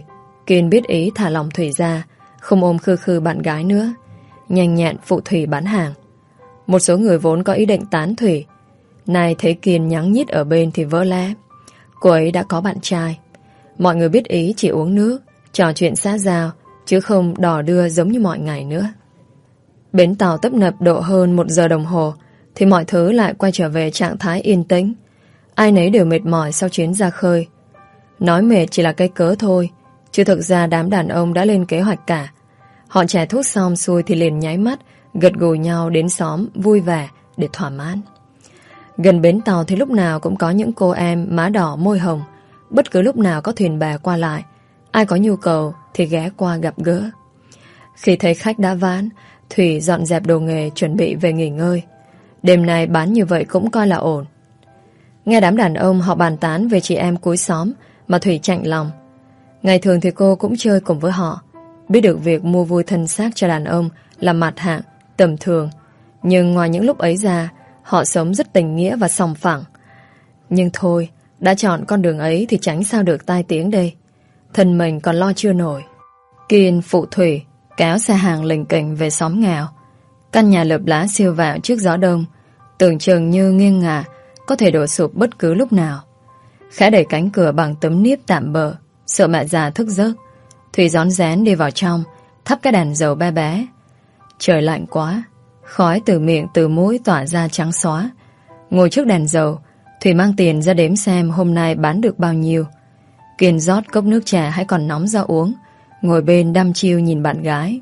Kiên biết ý thả lòng Thủy ra, không ôm khư khư bạn gái nữa, nhanh nhẹn phụ Thủy bán hàng. Một số người vốn có ý định tán Thủy, nay thấy Kiên nhắng nhít ở bên thì vỡ lẽ. Cô ấy đã có bạn trai. Mọi người biết ý chỉ uống nước, trò chuyện xã giao, chứ không đò đưa giống như mọi ngày nữa. Bến tàu tấp nập độ hơn một giờ đồng hồ thì mọi thứ lại quay trở về trạng thái yên tĩnh. Ai nấy đều mệt mỏi sau chuyến ra khơi. Nói mệt chỉ là cái cớ thôi, chứ thực ra đám đàn ông đã lên kế hoạch cả. Họ chè thuốc xong xuôi thì liền nháy mắt, gật gù nhau đến xóm vui vẻ để thỏa mãn. Gần bến tàu thì lúc nào cũng có những cô em má đỏ môi hồng. Bất cứ lúc nào có thuyền bè qua lại, ai có nhu cầu thì ghé qua gặp gỡ. Khi thấy khách đã ván, Thủy dọn dẹp đồ nghề chuẩn bị về nghỉ ngơi. Đêm nay bán như vậy cũng coi là ổn. Nghe đám đàn ông họ bàn tán về chị em cuối xóm mà Thủy chạnh lòng. Ngày thường thì cô cũng chơi cùng với họ, biết được việc mua vui thân xác cho đàn ông là mặt hạng, tầm thường. Nhưng ngoài những lúc ấy ra, họ sống rất tình nghĩa và sòng phẳng. Nhưng thôi, đã chọn con đường ấy thì tránh sao được tai tiếng đây. Thân mình còn lo chưa nổi. Kiên phụ Thủy kéo xe hàng lình kình về xóm nghèo. Căn nhà lợp lá siêu vẹo trước gió đông, tưởng chừng như nghiêng ngả, có thể đổ sụp bất cứ lúc nào. Khẽ đẩy cánh cửa bằng tấm niếp tạm bợ, sợ mẹ già thức giấc. Thủy rón rén đi vào trong, thắp cái đèn dầu bé bé. Trời lạnh quá, khói từ miệng từ mũi tỏa ra trắng xóa. Ngồi trước đèn dầu, Thủy mang tiền ra đếm xem hôm nay bán được bao nhiêu. Kiên rót cốc nước trà hay còn nóng ra uống, ngồi bên đăm chiêu nhìn bạn gái.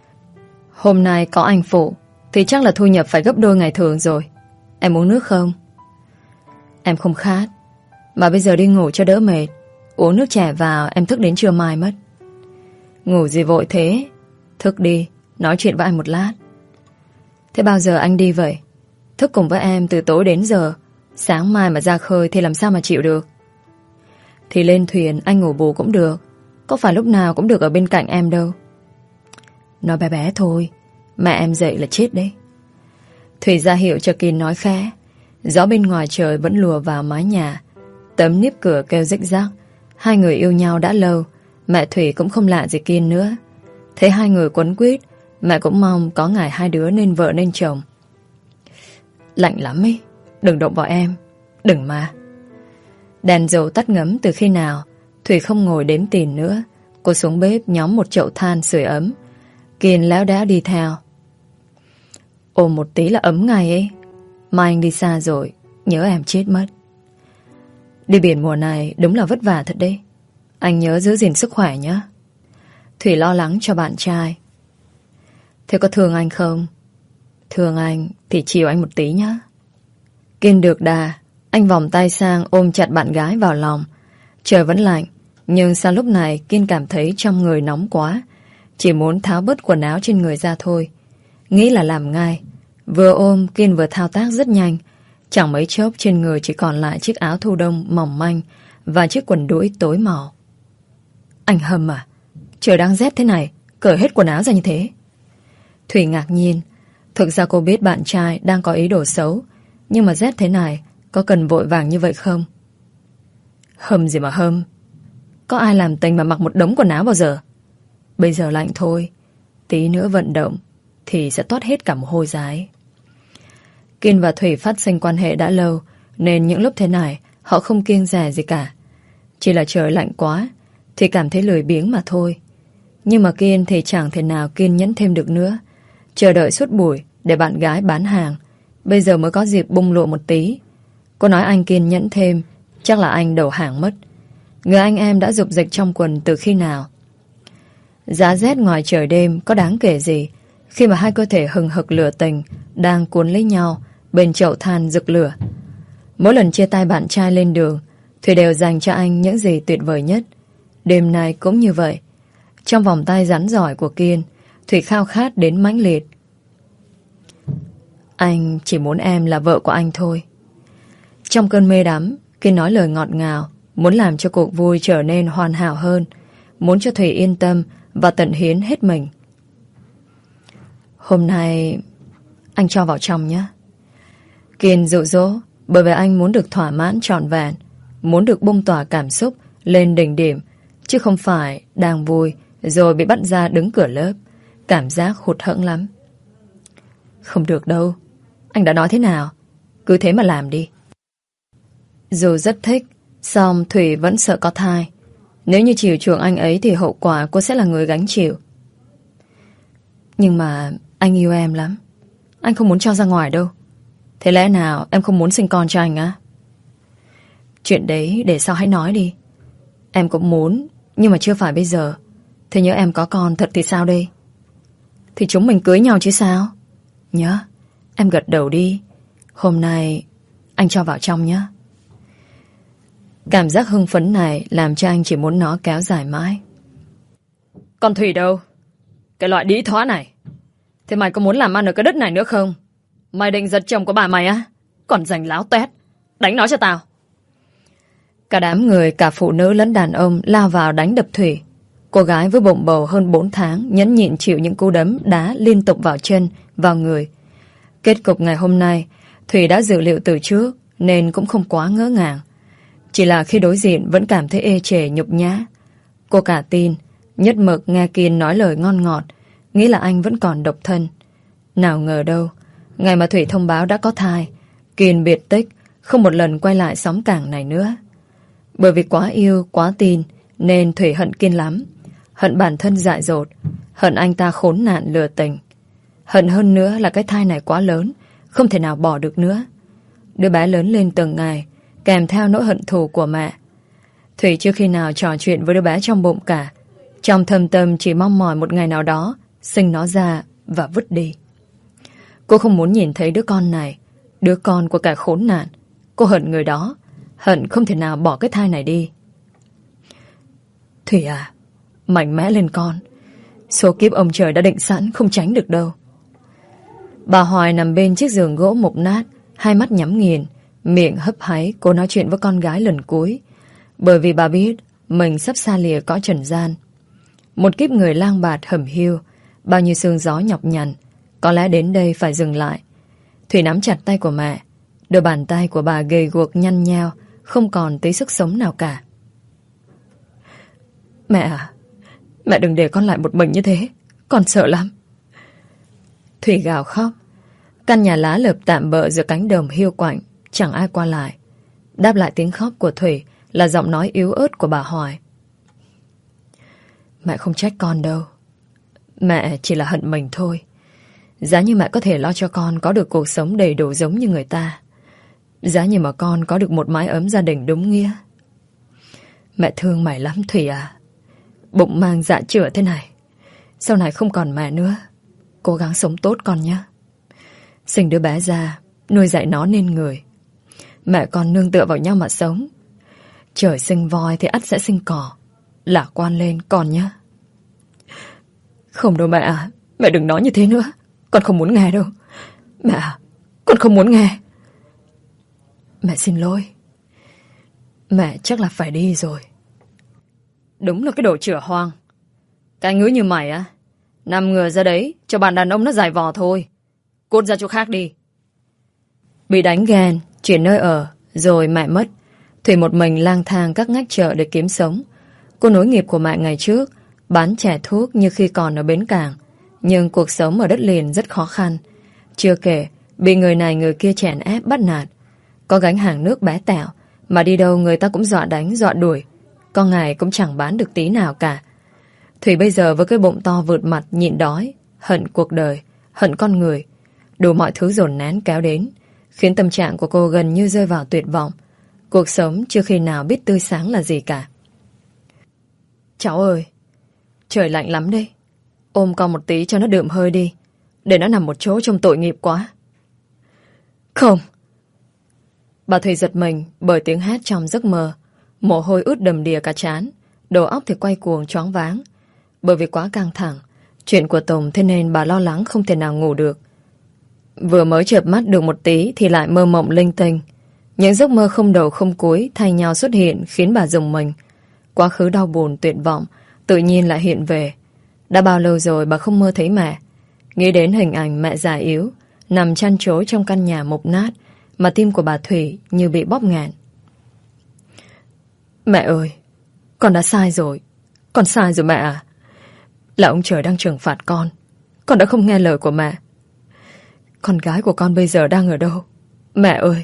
Hôm nay có anh phụ thì chắc là thu nhập phải gấp đôi ngày thường rồi. Em uống nước không? Em không khát, mà bây giờ đi ngủ cho đỡ mệt. Uống nước trà vào em thức đến trưa mai mất. Ngủ gì vội thế? Thức đi, nói chuyện với anh một lát. Thế bao giờ anh đi vậy? Thức cùng với em từ tối đến giờ, sáng mai mà ra khơi thì làm sao mà chịu được. Thì lên thuyền anh ngủ bù cũng được, có phải lúc nào cũng được ở bên cạnh em đâu. Nói bé bé thôi, mẹ em dậy là chết đấy. Thủy ra hiệu cho Kiên nói khẽ. Gió bên ngoài trời vẫn lùa vào mái nhà, tấm niếp cửa kêu rích rắc. Hai người yêu nhau đã lâu, mẹ Thủy cũng không lạ gì Kiên nữa. Thấy hai người quấn quýt, mẹ cũng mong có ngày hai đứa nên vợ nên chồng. Lạnh lắm ấy, đừng động vào em, đừng mà. Đèn dầu tắt ngấm từ khi nào, Thủy không ngồi đếm tiền nữa. Cô xuống bếp nhóm một chậu than sưởi ấm. Kiên léo đéo đi theo. Ôm một tí là ấm ngay ấy. Mai anh đi xa rồi, nhớ em chết mất. Đi biển mùa này đúng là vất vả thật đấy. Anh nhớ giữ gìn sức khỏe nhé. Thủy lo lắng cho bạn trai. Thế có thương anh không? Thương anh thì chiều anh một tí nhé. Kiên được đà, anh vòng tay sang ôm chặt bạn gái vào lòng. Trời vẫn lạnh, nhưng sao lúc này Kiên cảm thấy trong người nóng quá, chỉ muốn tháo bớt quần áo trên người ra thôi. Nghĩ là làm ngay. Vừa ôm, Kiên vừa thao tác rất nhanh. Chẳng mấy chốc trên người chỉ còn lại chiếc áo thu đông mỏng manh và chiếc quần đũi tối màu. Anh Hâm à? Trời đang rét thế này, cởi hết quần áo ra như thế. Thủy ngạc nhiên. Thực ra cô biết bạn trai đang có ý đồ xấu, nhưng mà rét thế này có cần vội vàng như vậy không? Hâm gì mà hâm? Có ai làm tình mà mặc một đống quần áo bao giờ? Bây giờ lạnh thôi, tí nữa vận động thì sẽ toát hết cả mồ hôi ra ấy. Kiên và Thủy phát sinh quan hệ đã lâu, nên những lúc thế này họ không kiêng dè gì cả. Chỉ là trời lạnh quá thì cảm thấy lười biếng mà thôi. Nhưng mà Kiên thì chẳng thể nào kiên nhẫn thêm được nữa. Chờ đợi suốt buổi để bạn gái bán hàng, bây giờ mới có dịp bung lộ một tí. Cô nói anh kiên nhẫn thêm, chắc là anh đầu hàng mất. Người anh em đã rục dịch trong quần từ khi nào. Giá rét ngoài trời đêm có đáng kể gì khi mà hai cơ thể hừng hực lửa tình đang cuốn lấy nhau bên chậu than rực lửa. Mỗi lần chia tay bạn trai lên đường, Thủy đều dành cho anh những gì tuyệt vời nhất. Đêm nay cũng như vậy. Trong vòng tay rắn giỏi của Kiên, Thủy khao khát đến mãnh liệt. Anh chỉ muốn em là vợ của anh thôi. Trong cơn mê đắm, Kiên nói lời ngọt ngào, muốn làm cho cuộc vui trở nên hoàn hảo hơn, muốn cho Thủy yên tâm và tận hiến hết mình. Hôm nay anh cho vào trong nhé. Kiên dụ dỗ, bởi vì anh muốn được thỏa mãn trọn vẹn, muốn được bung tỏa cảm xúc lên đỉnh điểm chứ không phải đang vui rồi bị bắt ra đứng cửa lớp. Cảm giác hụt hẫng lắm. Không được đâu. Anh đã nói thế nào? Cứ thế mà làm đi. Dù rất thích, song Thủy vẫn sợ có thai. Nếu như chiều chuộng anh ấy thì hậu quả cô sẽ là người gánh chịu. Nhưng mà anh yêu em lắm. Anh không muốn cho ra ngoài đâu. Thế lẽ nào em không muốn sinh con cho anh á? Chuyện đấy để sau hãy nói đi. Em cũng muốn, nhưng mà chưa phải bây giờ. Thế nhớ em có con thật thì sao đây? Thì chúng mình cưới nhau chứ sao? Nhớ, em gật đầu đi. Hôm nay anh cho vào trong nhé. Cảm giác hưng phấn này làm cho anh chỉ muốn nó kéo dài mãi. Con Thủy đâu? Cái loại đĩ thoá này. Thế mày có muốn làm ăn ở cái đất này nữa không? Mày định giật chồng của bà mày á? Còn giành láo tét. Đánh nó cho tao. Cả đám người, cả phụ nữ lẫn đàn ông lao vào đánh đập Thủy. Cô gái với bụng bầu hơn bốn tháng nhẫn nhịn chịu những cú đấm đá liên tục vào chân, vào người. Kết cục ngày hôm nay, Thủy đã dự liệu từ trước nên cũng không quá ngỡ ngàng. Chỉ là khi đối diện vẫn cảm thấy ê chề nhục nhã. Cô cả tin, nhất mực nghe Kiên nói lời ngon ngọt, nghĩ là anh vẫn còn độc thân. Nào ngờ đâu, ngày mà Thủy thông báo đã có thai, Kiên biệt tích, không một lần quay lại xóm cảng này nữa. Bởi vì quá yêu, quá tin, nên Thủy hận Kiên lắm. Hận bản thân dại dột, hận anh ta khốn nạn lừa tình. Hận hơn nữa là cái thai này quá lớn, không thể nào bỏ được nữa. Đứa bé lớn lên từng ngày, kèm theo nỗi hận thù của mẹ. Thủy chưa khi nào trò chuyện với đứa bé trong bụng cả. Trong thâm tâm chỉ mong mỏi một ngày nào đó sinh nó ra và vứt đi. Cô không muốn nhìn thấy đứa con này, đứa con của kẻ khốn nạn. Cô hận người đó, hận không thể nào bỏ cái thai này đi. Thủy à, mạnh mẽ lên con. Số kiếp ông trời đã định sẵn, không tránh được đâu. Bà Hoài nằm bên chiếc giường gỗ mục nát, hai mắt nhắm nghiền, miệng hấp háy. Cô nói chuyện với con gái lần cuối, bởi vì bà biết mình sắp xa lìa cõi trần gian. Một kiếp người lang bạt hẩm hiu, bao nhiêu sương gió nhọc nhằn, có lẽ đến đây phải dừng lại. Thủy nắm chặt tay của mẹ. Đôi bàn tay của bà gầy guộc nhăn nhao, không còn tí sức sống nào cả. Mẹ à, mẹ đừng để con lại một mình như thế, con sợ lắm. Thủy gào khóc. Căn nhà lá lợp tạm bợ giữa cánh đồng hiu quạnh, chẳng ai qua lại. Đáp lại tiếng khóc của Thủy là giọng nói yếu ớt của bà Hoài. Mẹ không trách con đâu. Mẹ chỉ là hận mình thôi. Giá như mẹ có thể lo cho con có được cuộc sống đầy đủ giống như người ta, giá như mà con có được một mái ấm gia đình đúng nghĩa. Mẹ thương mày lắm Thủy à. Bụng mang dạ chửa thế này, sau này không còn mẹ nữa. Cố gắng sống tốt con nhé. Sinh đứa bé ra, nuôi dạy nó nên người. Mẹ con nương tựa vào nhau mà sống. Trời sinh voi thì ắt sẽ sinh cỏ. Lạc quan lên con nhé. Không đâu mẹ à, mẹ đừng nói như thế nữa. Con không muốn nghe đâu. Mẹ à, con không muốn nghe. Mẹ xin lỗi. Mẹ chắc là phải đi rồi. Đúng là cái đồ chửa hoang. Cái ngứa như mày á, nằm ngửa ra đấy cho bạn đàn ông nó dài vò thôi. Cút ra chỗ khác đi. Bị đánh ghen, chuyển nơi ở, rồi mẹ mất. Thủy một mình lang thang các ngách chợ để kiếm sống. Cô nối nghiệp của mẹ ngày trước, bán chè thuốc như khi còn ở bến cảng. Nhưng cuộc sống ở đất liền rất khó khăn. Chưa kể, bị người này người kia chèn ép bắt nạt. Có gánh hàng nước bé tẹo, mà đi đâu người ta cũng dọa đánh, dọa đuổi. Có ngày cũng chẳng bán được tí nào cả. Thủy bây giờ với cái bụng to vượt mặt nhịn đói, hận cuộc đời, hận con người. Đủ mọi thứ dồn nén kéo đến, khiến tâm trạng của cô gần như rơi vào tuyệt vọng. Cuộc sống chưa khi nào biết tươi sáng là gì cả. Cháu ơi, trời lạnh lắm đấy. Ôm con một tí cho nó đượm hơi đi, để nó nằm một chỗ trông tội nghiệp quá. Không. Bà Thủy giật mình bởi tiếng hét trong giấc mơ. Mồ hôi ướt đầm đìa cả trán, đầu óc thì quay cuồng choáng váng. Bởi vì quá căng thẳng chuyện của Tùng, thế nên bà lo lắng không thể nào ngủ được. Vừa mới chợp mắt được một tí thì lại mơ mộng linh tinh. Những giấc mơ không đầu không cuối thay nhau xuất hiện, khiến bà rùng mình. Quá khứ đau buồn tuyệt vọng tự nhiên lại hiện về. Đã bao lâu rồi bà không mơ thấy mẹ. Nghĩ đến hình ảnh mẹ già yếu nằm chăn trối trong căn nhà mục nát, mà tim của bà Thủy như bị bóp nghẹn. Mẹ ơi, con đã sai rồi. Con sai rồi mẹ à. Là ông trời đang trừng phạt con. Con đã không nghe lời của mẹ. Con gái của con bây giờ đang ở đâu? Mẹ ơi.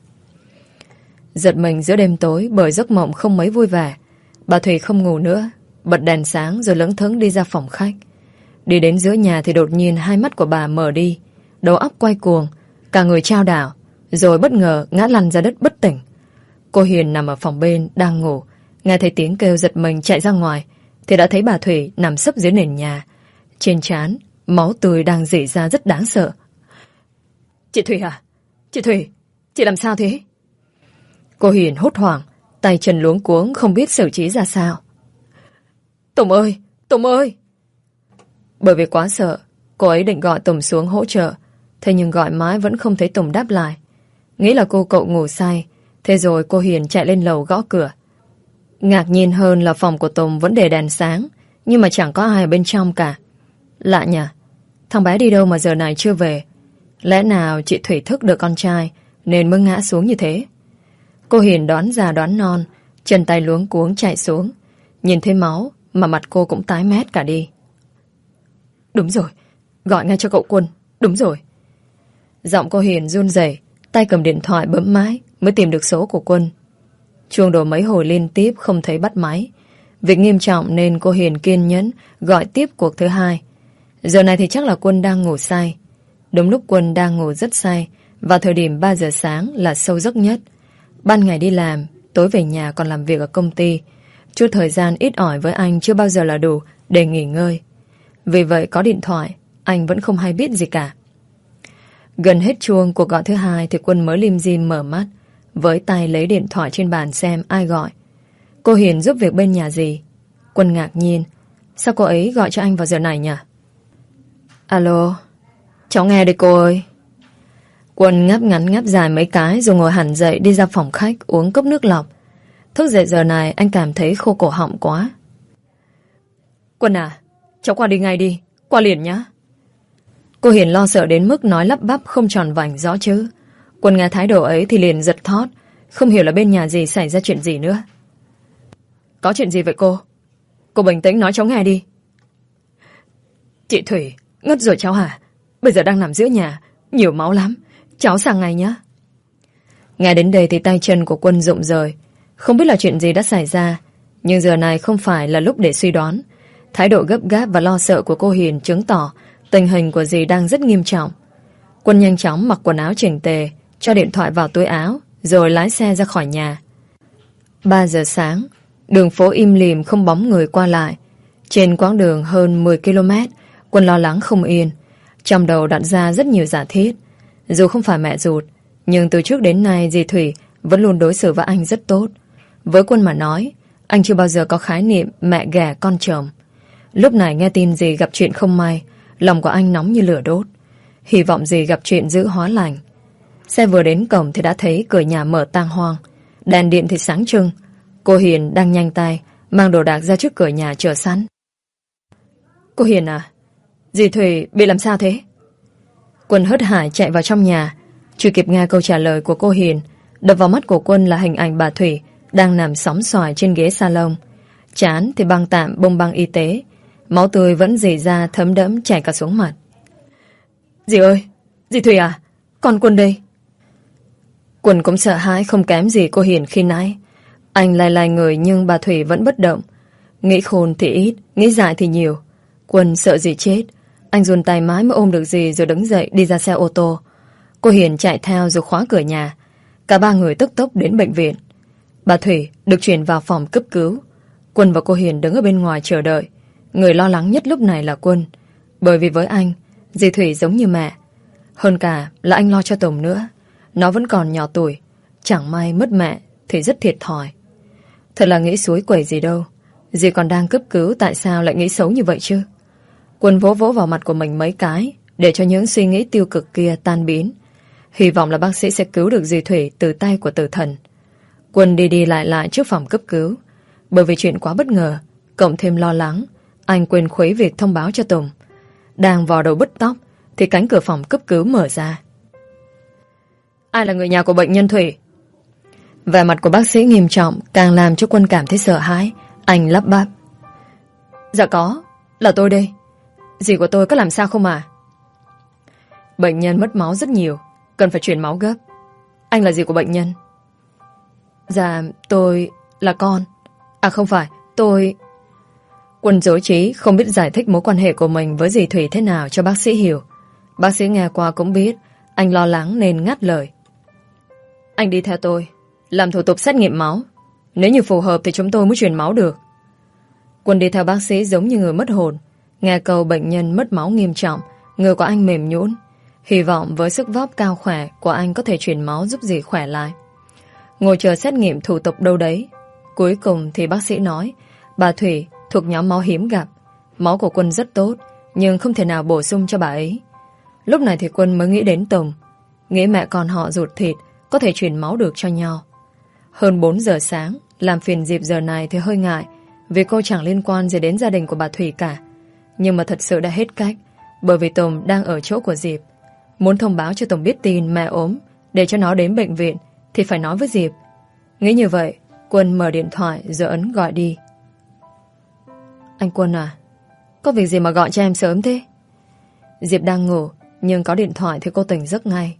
Giật mình giữa đêm tối bởi giấc mộng không mấy vui vẻ, bà Thủy không ngủ nữa, bật đèn sáng rồi lững thững đi ra phòng khách. Đi đến giữa nhà thì đột nhiên hai mắt của bà mở đi, đầu óc quay cuồng, cả người chao đảo, rồi bất ngờ ngã lăn ra đất bất tỉnh. Cô Hiền nằm ở phòng bên đang ngủ, nghe thấy tiếng kêu giật mình chạy ra ngoài thì đã thấy bà Thủy nằm sấp dưới nền nhà, trên trán máu tươi đang rỉ ra rất đáng sợ. Chị Thủy à? Chị Thủy, chị làm sao thế? Cô Hiền hốt hoảng, tay chân luống cuống không biết xử trí ra sao. Tùng ơi, Tùng ơi! Bởi vì quá sợ, cô ấy định gọi Tùng xuống hỗ trợ, thế nhưng gọi mãi vẫn không thấy Tùng đáp lại. Nghĩ là cô cậu ngủ say, thế rồi cô Hiền chạy lên lầu gõ cửa. Ngạc nhiên hơn là phòng của Tùng vẫn để đèn sáng, nhưng mà chẳng có ai ở bên trong cả. Lạ nhỉ? Thằng bé đi đâu mà giờ này chưa về? Lẽ nào chị Thủy thức được con trai nên mới ngã xuống như thế? Cô Hiền đoán già đoán non, chân tay luống cuống chạy xuống. Nhìn thấy máu mà mặt cô cũng tái mét cả đi. Đúng rồi, gọi ngay cho cậu Quân. Đúng rồi. Giọng cô Hiền run rẩy, tay cầm điện thoại bấm mãi mới tìm được số của Quân. Chuông đổ mấy hồi liên tiếp không thấy bắt máy. Việc nghiêm trọng nên cô Hiền kiên nhẫn gọi tiếp cuộc thứ hai. Giờ này thì chắc là Quân đang ngủ say. Đúng lúc Quân đang ngủ rất say, vào thời điểm ba giờ sáng là sâu giấc nhất. Ban ngày đi làm, tối về nhà còn làm việc ở công ty. Chút thời gian ít ỏi với anh chưa bao giờ là đủ để nghỉ ngơi. Vì vậy có điện thoại, anh vẫn không hay biết gì cả. Gần hết chuông cuộc gọi thứ hai thì Quân mới lim dim mở mắt, với tay lấy điện thoại trên bàn xem ai gọi. Cô Hiền giúp việc bên nhà gì? Quân ngạc nhiên, sao cô ấy gọi cho anh vào giờ này nhỉ? Alo, cháu nghe đây cô ơi. Quân ngáp ngắn ngáp dài mấy cái rồi ngồi hẳn dậy đi ra phòng khách uống cốc nước lọc. Thức dậy giờ này anh cảm thấy khô cổ họng quá. Quân à, cháu qua đi ngay đi, qua liền nhá. Cô Hiền lo sợ đến mức nói lắp bắp không tròn vành rõ chứ. Quân nghe thái độ ấy thì liền giật thót, không hiểu là bên nhà gì xảy ra chuyện gì nữa. Có chuyện gì vậy cô? Cô bình tĩnh nói cháu nghe đi. Chị Thủy, ngất rồi cháu hả? Bây giờ đang nằm giữa nhà, nhiều máu lắm. Cháu sang ngay nhá. Nghe đến đây thì tay chân của Quân rụng rời. Không biết là chuyện gì đã xảy ra, nhưng giờ này không phải là lúc để suy đoán. Thái độ gấp gáp và lo sợ của cô Hiền chứng tỏ tình hình của dì đang rất nghiêm trọng. Quân nhanh chóng mặc quần áo chỉnh tề, cho điện thoại vào túi áo, rồi lái xe ra khỏi nhà. Ba giờ sáng, đường phố im lìm không bóng người qua lại. Trên quãng đường hơn mười ki lô mét, Quân lo lắng không yên. Trong đầu đặt ra rất nhiều giả thiết. Dù không phải mẹ ruột, nhưng từ trước đến nay dì Thủy vẫn luôn đối xử với anh rất tốt. Với Quân mà nói, anh chưa bao giờ có khái niệm mẹ ghẻ con chồng. Lúc này nghe tin dì gặp chuyện không may, lòng của anh nóng như lửa đốt. Hy vọng dì gặp chuyện dữ hóa lành. Xe vừa đến cổng thì đã thấy cửa nhà mở tang hoang, đèn điện thì sáng trưng. Cô Hiền đang nhanh tay mang đồ đạc ra trước cửa nhà chờ sẵn. Cô Hiền à, dì Thủy bị làm sao thế? Quân hớt hải chạy vào trong nhà. Chưa kịp nghe câu trả lời của cô Hiền, đập vào mắt của Quân là hình ảnh bà Thủy đang nằm sóng xoài trên ghế salon. Trán thì băng tạm bông băng y tế, máu tươi vẫn rỉ ra thấm đẫm chảy cả xuống mặt. Dì ơi, dì Thủy à, con Quân đây. Quân cũng sợ hãi không kém gì cô Hiền khi nãy. Anh lay lay người nhưng bà Thủy vẫn bất động. Nghĩ khôn thì ít, nghĩ dại thì nhiều. Quân sợ dì chết. Anh dồn tay mãi mới ôm được dì rồi đứng dậy đi ra xe ô tô. Cô Hiền chạy theo rồi khóa cửa nhà. Cả ba người tức tốc đến bệnh viện. Bà Thủy được chuyển vào phòng cấp cứu. Quân và cô Hiền đứng ở bên ngoài chờ đợi. Người lo lắng nhất lúc này là Quân. Bởi vì với anh, dì Thủy giống như mẹ. Hơn cả là anh lo cho Tùng nữa. Nó vẫn còn nhỏ tuổi. Chẳng may mất mẹ thì rất thiệt thòi. Thật là nghĩ suối quẩy gì đâu. Dì còn đang cấp cứu, tại sao lại nghĩ xấu như vậy chứ? Quân vỗ vỗ vào mặt của mình mấy cái để cho những suy nghĩ tiêu cực kia tan biến. Hy vọng là bác sĩ sẽ cứu được dì Thủy từ tay của tử thần. Quân đi đi lại lại trước phòng cấp cứu. Bởi vì chuyện quá bất ngờ, cộng thêm lo lắng, anh quên khuấy việc thông báo cho Tùng. Đang vò đầu bứt tóc thì cánh cửa phòng cấp cứu mở ra. Ai là người nhà của bệnh nhân Thủy? Vẻ mặt của bác sĩ nghiêm trọng càng làm cho Quân cảm thấy sợ hãi. Anh lắp bắp. Dạ có, là tôi đây. Dì của tôi có làm sao không à? Bệnh nhân mất máu rất nhiều, cần phải chuyển máu gấp. Anh là dì của bệnh nhân? Dạ, tôi là con. À không phải, tôi... Quân dối trí không biết giải thích mối quan hệ của mình với dì Thủy thế nào cho bác sĩ hiểu. Bác sĩ nghe qua cũng biết anh lo lắng nên ngắt lời. Anh đi theo tôi, làm thủ tục xét nghiệm máu. Nếu như phù hợp thì chúng tôi mới truyền máu được. Quân đi theo bác sĩ giống như người mất hồn. Nghe câu bệnh nhân mất máu nghiêm trọng, người của anh mềm nhũn. Hy vọng với sức vóc cao khỏe của anh có thể truyền máu giúp dì khỏe lại. Ngồi chờ xét nghiệm thủ tục đâu đấy. Cuối cùng thì bác sĩ nói bà Thủy thuộc nhóm máu hiếm gặp. Máu của Quân rất tốt, nhưng không thể nào bổ sung cho bà ấy. Lúc này thì Quân mới nghĩ đến Tùng, nghĩ mẹ con họ ruột thịt có thể truyền máu được cho nhau. Hơn bốn giờ sáng, làm phiền dịp giờ này thì hơi ngại, vì cô chẳng liên quan gì đến gia đình của bà Thủy cả. Nhưng mà thật sự đã hết cách, bởi vì Tùng đang ở chỗ của Diệp. Muốn thông báo cho Tùng biết tin mẹ ốm, để cho nó đến bệnh viện, thì phải nói với Diệp. Nghĩ như vậy, Quân mở điện thoại rồi ấn gọi đi. Anh Quân à, có việc gì mà gọi cho em sớm thế? Diệp đang ngủ, nhưng có điện thoại thì cô tỉnh giấc ngay.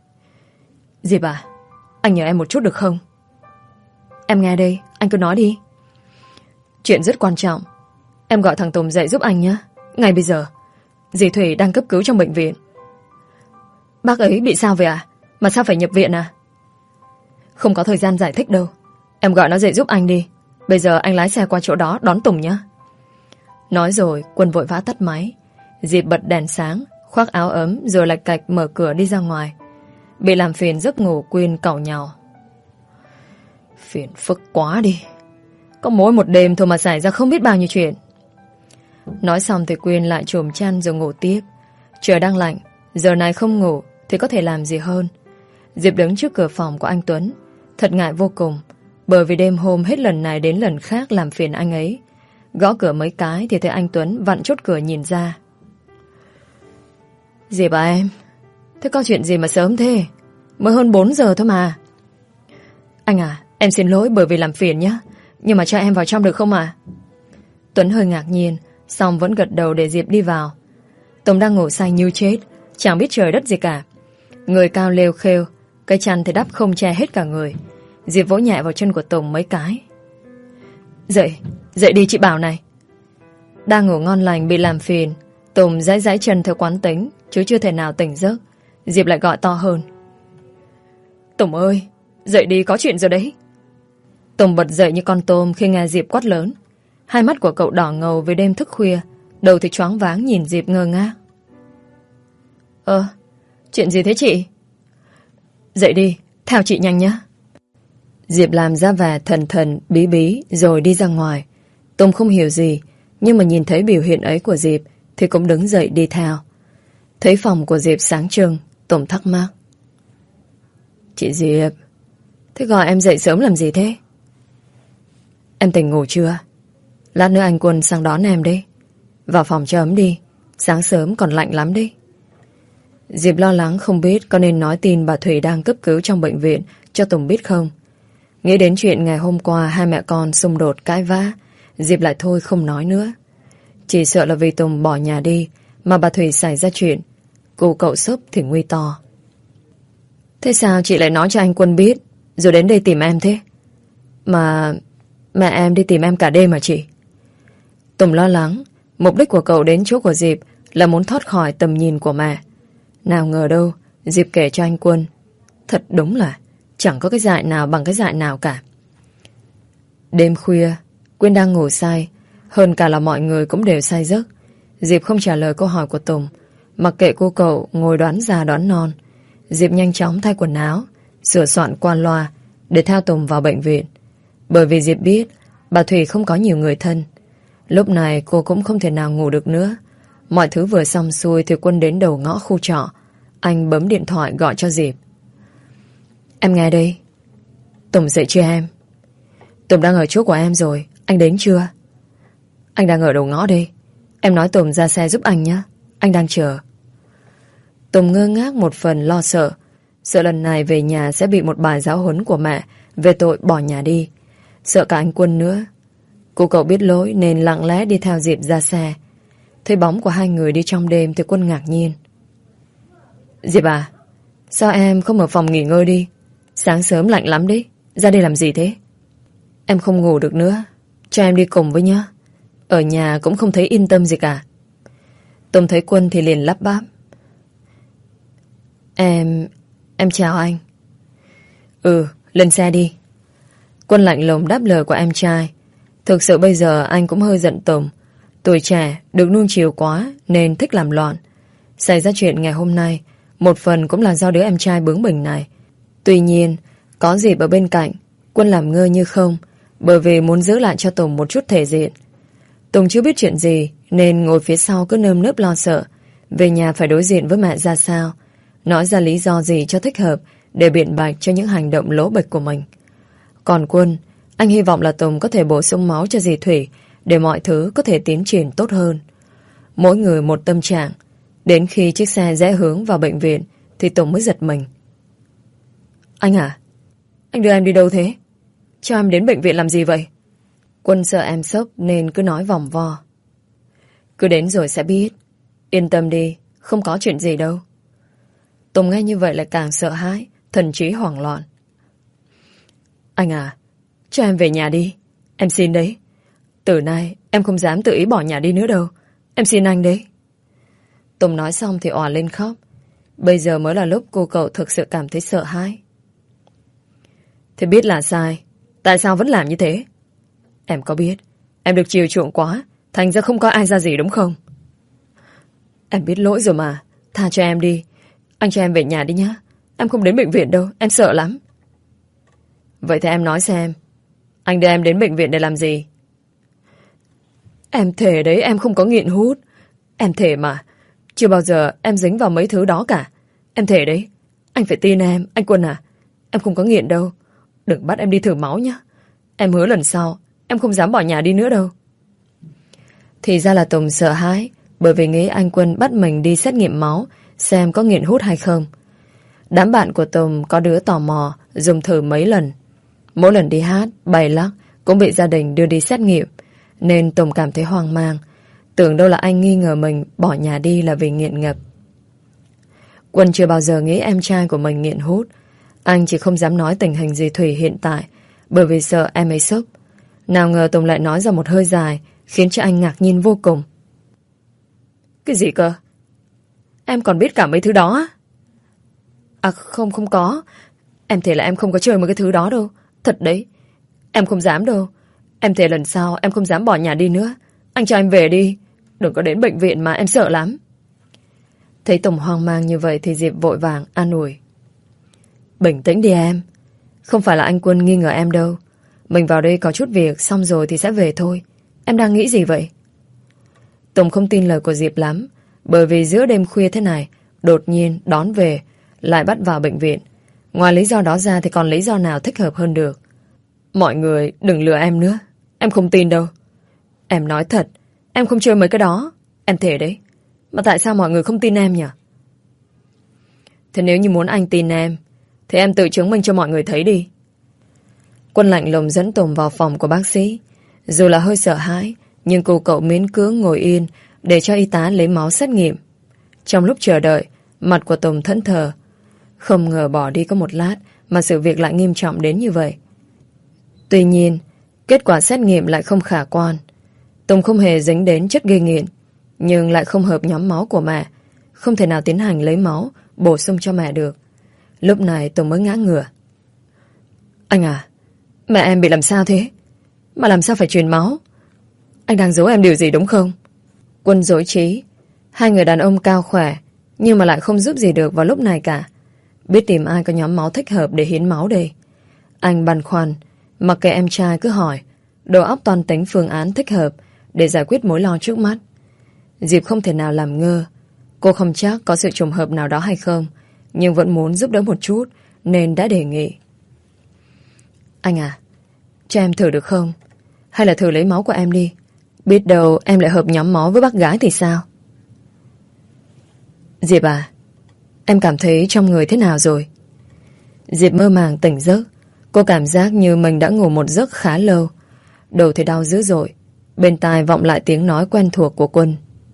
Diệp à, anh nhờ em một chút được không? Em nghe đây, anh cứ nói đi. Chuyện rất quan trọng. Em gọi thằng Tùng dậy giúp anh nhé. Ngay bây giờ. Dì Thủy đang cấp cứu trong bệnh viện. Bác ấy bị sao vậy à? Mà sao phải nhập viện à? Không có thời gian giải thích đâu. Em gọi nó dậy giúp anh đi. Bây giờ anh lái xe qua chỗ đó đón Tùng nhé. Nói rồi Quân vội vã tắt máy. Diệp bật đèn sáng, khoác áo ấm rồi lạch cạch mở cửa đi ra ngoài. Bị làm phiền giấc ngủ Quyên càu nhàu. Phiền phức quá đi. Có mỗi một đêm thôi mà xảy ra không biết bao nhiêu chuyện. Nói xong thì Quyên lại chùm chăn rồi ngủ tiếp. Trời đang lạnh, giờ này không ngủ thì có thể làm gì hơn. Diệp đứng trước cửa phòng của anh Tuấn, thật ngại vô cùng, bởi vì đêm hôm hết lần này đến lần khác làm phiền anh ấy. Gõ cửa mấy cái thì thấy anh Tuấn vặn chốt cửa nhìn ra. Diệp à em, thế có chuyện gì mà sớm thế? Mới hơn bốn giờ thôi mà. Anh à, em xin lỗi bởi vì làm phiền nhé, nhưng mà cho em vào trong được không à? Tuấn hơi ngạc nhiên, xong vẫn gật đầu để Diệp đi vào. Tùng đang ngủ say như chết, chẳng biết trời đất gì cả. Người cao lêu khêu, cái chăn thì đắp không che hết cả người. Diệp vỗ nhẹ vào chân của Tùng mấy cái. Dậy, dậy đi chị bảo này. Đang ngủ ngon lành bị làm phiền, Tùng giãy giãy chân theo quán tính, chứ chưa thể nào tỉnh giấc. Diệp lại gọi to hơn. Tùng ơi, dậy đi, có chuyện rồi đấy. Tùng bật dậy như con tôm khi nghe Diệp quát lớn. Hai mắt của cậu đỏ ngầu vì đêm thức khuya, đầu thì choáng váng nhìn Diệp ngơ ngác. Ơ, chuyện gì thế chị? Dậy đi, theo chị nhanh nhé. Diệp làm ra vẻ thần thần, bí bí rồi đi ra ngoài. Tùng không hiểu gì, nhưng mà nhìn thấy biểu hiện ấy của Diệp thì cũng đứng dậy đi theo. Thấy phòng của Diệp sáng trưng, Tùng thắc mắc. Chị Diệp, thế gọi em dậy sớm làm gì thế? Em tỉnh ngủ chưa? Lát nữa anh Quân sang đón em đi. Vào phòng cho ấm đi, sáng sớm còn lạnh lắm đi. Diệp lo lắng không biết có nên nói tin bà Thủy đang cấp cứu trong bệnh viện cho Tùng biết không. Nghĩ đến chuyện ngày hôm qua hai mẹ con xung đột cãi vã, Diệp lại thôi không nói nữa. Chỉ sợ là vì Tùng bỏ nhà đi mà bà Thủy xảy ra chuyện, cô cậu sốc thì nguy to. Thế sao chị lại nói cho anh Quân biết rồi đến đây tìm em thế? Mà mẹ em đi tìm em cả đêm mà chị. Tùng lo lắng, mục đích của cậu đến chỗ của Diệp là muốn thoát khỏi tầm nhìn của mẹ. Nào ngờ đâu Diệp kể cho anh Quân. Thật đúng là chẳng có cái dại nào bằng cái dại nào cả. Đêm khuya Quyên đang ngủ say, hơn cả là mọi người cũng đều say giấc. Diệp không trả lời câu hỏi của Tùng, mặc kệ cô cậu ngồi đoán già đoán non. Diệp nhanh chóng thay quần áo, sửa soạn qua loa để theo Tùng vào bệnh viện. Bởi vì Diệp biết bà Thủy không có nhiều người thân. Lúc này cô cũng không thể nào ngủ được nữa. Mọi thứ vừa xong xuôi thì Quân đến đầu ngõ khu trọ. Anh bấm điện thoại gọi cho Diệp. Em nghe đây. Tùng dậy chưa em? Tùng đang ở chỗ của em rồi. Anh đến chưa? Anh đang ở đầu ngõ đây. Em nói Tùng ra xe giúp anh nhé. Anh đang chờ. Tùng ngơ ngác một phần lo sợ. Sợ lần này về nhà sẽ bị một bài giáo huấn của mẹ về tội bỏ nhà đi. Sợ cả anh Quân nữa. Cô cậu biết lỗi nên lặng lẽ đi theo Diệp ra xe. Thấy bóng của hai người đi trong đêm thì Quân ngạc nhiên. Diệp à, sao em không ở phòng nghỉ ngơi đi? Sáng sớm lạnh lắm đấy. Ra đây làm gì thế? Em không ngủ được nữa. Cho em đi cùng với nhá. Ở nhà cũng không thấy yên tâm gì cả. Tùng thấy Quân thì liền lắp bắp. Em... em chào anh. Ừ, lên xe đi. Quân lạnh lùng đáp lời của em trai. Thực sự bây giờ anh cũng hơi giận Tùng. Tuổi trẻ, được nuông chiều quá nên thích làm loạn. Xảy ra chuyện ngày hôm nay, một phần cũng là do đứa em trai bướng bỉnh này. Tuy nhiên, có Diệp ở bên cạnh, Quân làm ngơ như không, bởi vì muốn giữ lại cho Tùng một chút thể diện. Tùng chưa biết chuyện gì nên ngồi phía sau cứ nơm nớp lo sợ. Về nhà phải đối diện với mẹ ra sao, nói ra lý do gì cho thích hợp để biện bạch cho những hành động lố bịch của mình. Còn Quân, anh hy vọng là Tùng có thể bổ sung máu cho dì Thủy để mọi thứ có thể tiến triển tốt hơn. Mỗi người một tâm trạng. Đến khi chiếc xe rẽ hướng vào bệnh viện thì Tùng mới giật mình. Anh à, anh đưa em đi đâu thế? Cho em đến bệnh viện làm gì vậy? Quân sợ em sốc nên cứ nói vòng vo. Cứ đến rồi sẽ biết. Yên tâm đi, không có chuyện gì đâu. Tùng nghe như vậy lại càng sợ hãi, thần trí hoảng loạn. Anh à, cho em về nhà đi. Em xin đấy. Từ nay em không dám tự ý bỏ nhà đi nữa đâu. Em xin anh đấy. Tùng nói xong thì òa lên khóc. Bây giờ mới là lúc cô cậu thực sự cảm thấy sợ hãi. Thế biết là sai, tại sao vẫn làm như thế? Em có biết em được chiều chuộng quá, thành ra không có ai ra gì đúng không? Em biết lỗi rồi mà. Tha cho em đi. Anh cho em về nhà đi nhá. Em không đến bệnh viện đâu, em sợ lắm. Vậy thì em nói xem, anh đưa em đến bệnh viện để làm gì? Em thề đấy, em không có nghiện hút. Em thề mà. Chưa bao giờ em dính vào mấy thứ đó cả. Em thề đấy. Anh phải tin em, anh Quân à. Em không có nghiện đâu. Đừng bắt em đi thử máu nhé. Em hứa lần sau em không dám bỏ nhà đi nữa đâu. Thì ra là Tùng sợ hãi, bởi vì nghĩ anh Quân bắt mình đi xét nghiệm máu xem có nghiện hút hay không. Đám bạn của Tùng có đứa tò mò dùng thử mấy lần. Mỗi lần đi hát, bày lắc cũng bị gia đình đưa đi xét nghiệm, nên Tùng cảm thấy hoang mang. Tưởng đâu là anh nghi ngờ mình bỏ nhà đi là vì nghiện ngập. Quân chưa bao giờ nghĩ em trai của mình nghiện hút. Anh chỉ không dám nói tình hình dì Thủy hiện tại, bởi vì sợ em ấy sốc. Nào ngờ Tùng lại nói ra một hơi dài, khiến cho anh ngạc nhiên vô cùng. Cái gì cơ? Em còn biết cả mấy thứ đó á? À không, không có. Em thề là em không có chơi một cái thứ đó đâu. Thật đấy. Em không dám đâu. Em thề lần sau em không dám bỏ nhà đi nữa. Anh cho em về đi. Đừng có đến bệnh viện mà, em sợ lắm. Thấy Tùng hoang mang như vậy thì Diệp vội vàng an ủi. Bình tĩnh đi em. Không phải là anh Quân nghi ngờ em đâu. Mình vào đây có chút việc, xong rồi thì sẽ về thôi. Em đang nghĩ gì vậy? Tùng không tin lời của Diệp lắm, bởi vì giữa đêm khuya thế này, đột nhiên đón về, lại bắt vào bệnh viện. Ngoài lý do đó ra thì còn lý do nào thích hợp hơn được. Mọi người đừng lừa em nữa. Em không tin đâu. Em nói thật, em không chơi mấy cái đó. Em thề đấy. Mà tại sao mọi người không tin em nhỉ? Thế nếu như muốn anh tin em, thì em tự chứng minh cho mọi người thấy đi. Quân lạnh lùng dẫn Tùng vào phòng của bác sĩ. Dù là hơi sợ hãi, nhưng cô cậu miễn cưỡng ngồi yên để cho y tá lấy máu xét nghiệm. Trong lúc chờ đợi, mặt của Tùng thẫn thờ. Không ngờ bỏ đi có một lát mà sự việc lại nghiêm trọng đến như vậy. Tuy nhiên, kết quả xét nghiệm lại không khả quan. Tùng không hề dính đến chất gây nghiện, nhưng lại không hợp nhóm máu của mẹ. Không thể nào tiến hành lấy máu bổ sung cho mẹ được. Lúc này Tùng mới ngã ngửa. Anh à, mẹ em bị làm sao thế? Mà làm sao phải truyền máu? Anh đang giấu em điều gì đúng không? Quân dối trí. Hai người đàn ông cao khỏe, nhưng mà lại không giúp gì được vào lúc này cả. Biết tìm ai có nhóm máu thích hợp để hiến máu đây. Anh băn khoăn, mặc kệ em trai cứ hỏi, đầu óc toan tính phương án thích hợp để giải quyết mối lo trước mắt. Diệp không thể nào làm ngơ. Cô không chắc có sự trùng hợp nào đó hay không, nhưng vẫn muốn giúp đỡ một chút, nên đã đề nghị. Anh à, cho em thử được không? Hay là thử lấy máu của em đi. Biết đâu em lại hợp nhóm máu với bác gái thì sao? Diệp à, em cảm thấy trong người thế nào rồi? Diệp mơ màng tỉnh giấc. Cô cảm giác như mình đã ngủ một giấc khá lâu. đầu thì đau dữ dội. Bên tai vọng lại tiếng nói quen thuộc của Quân.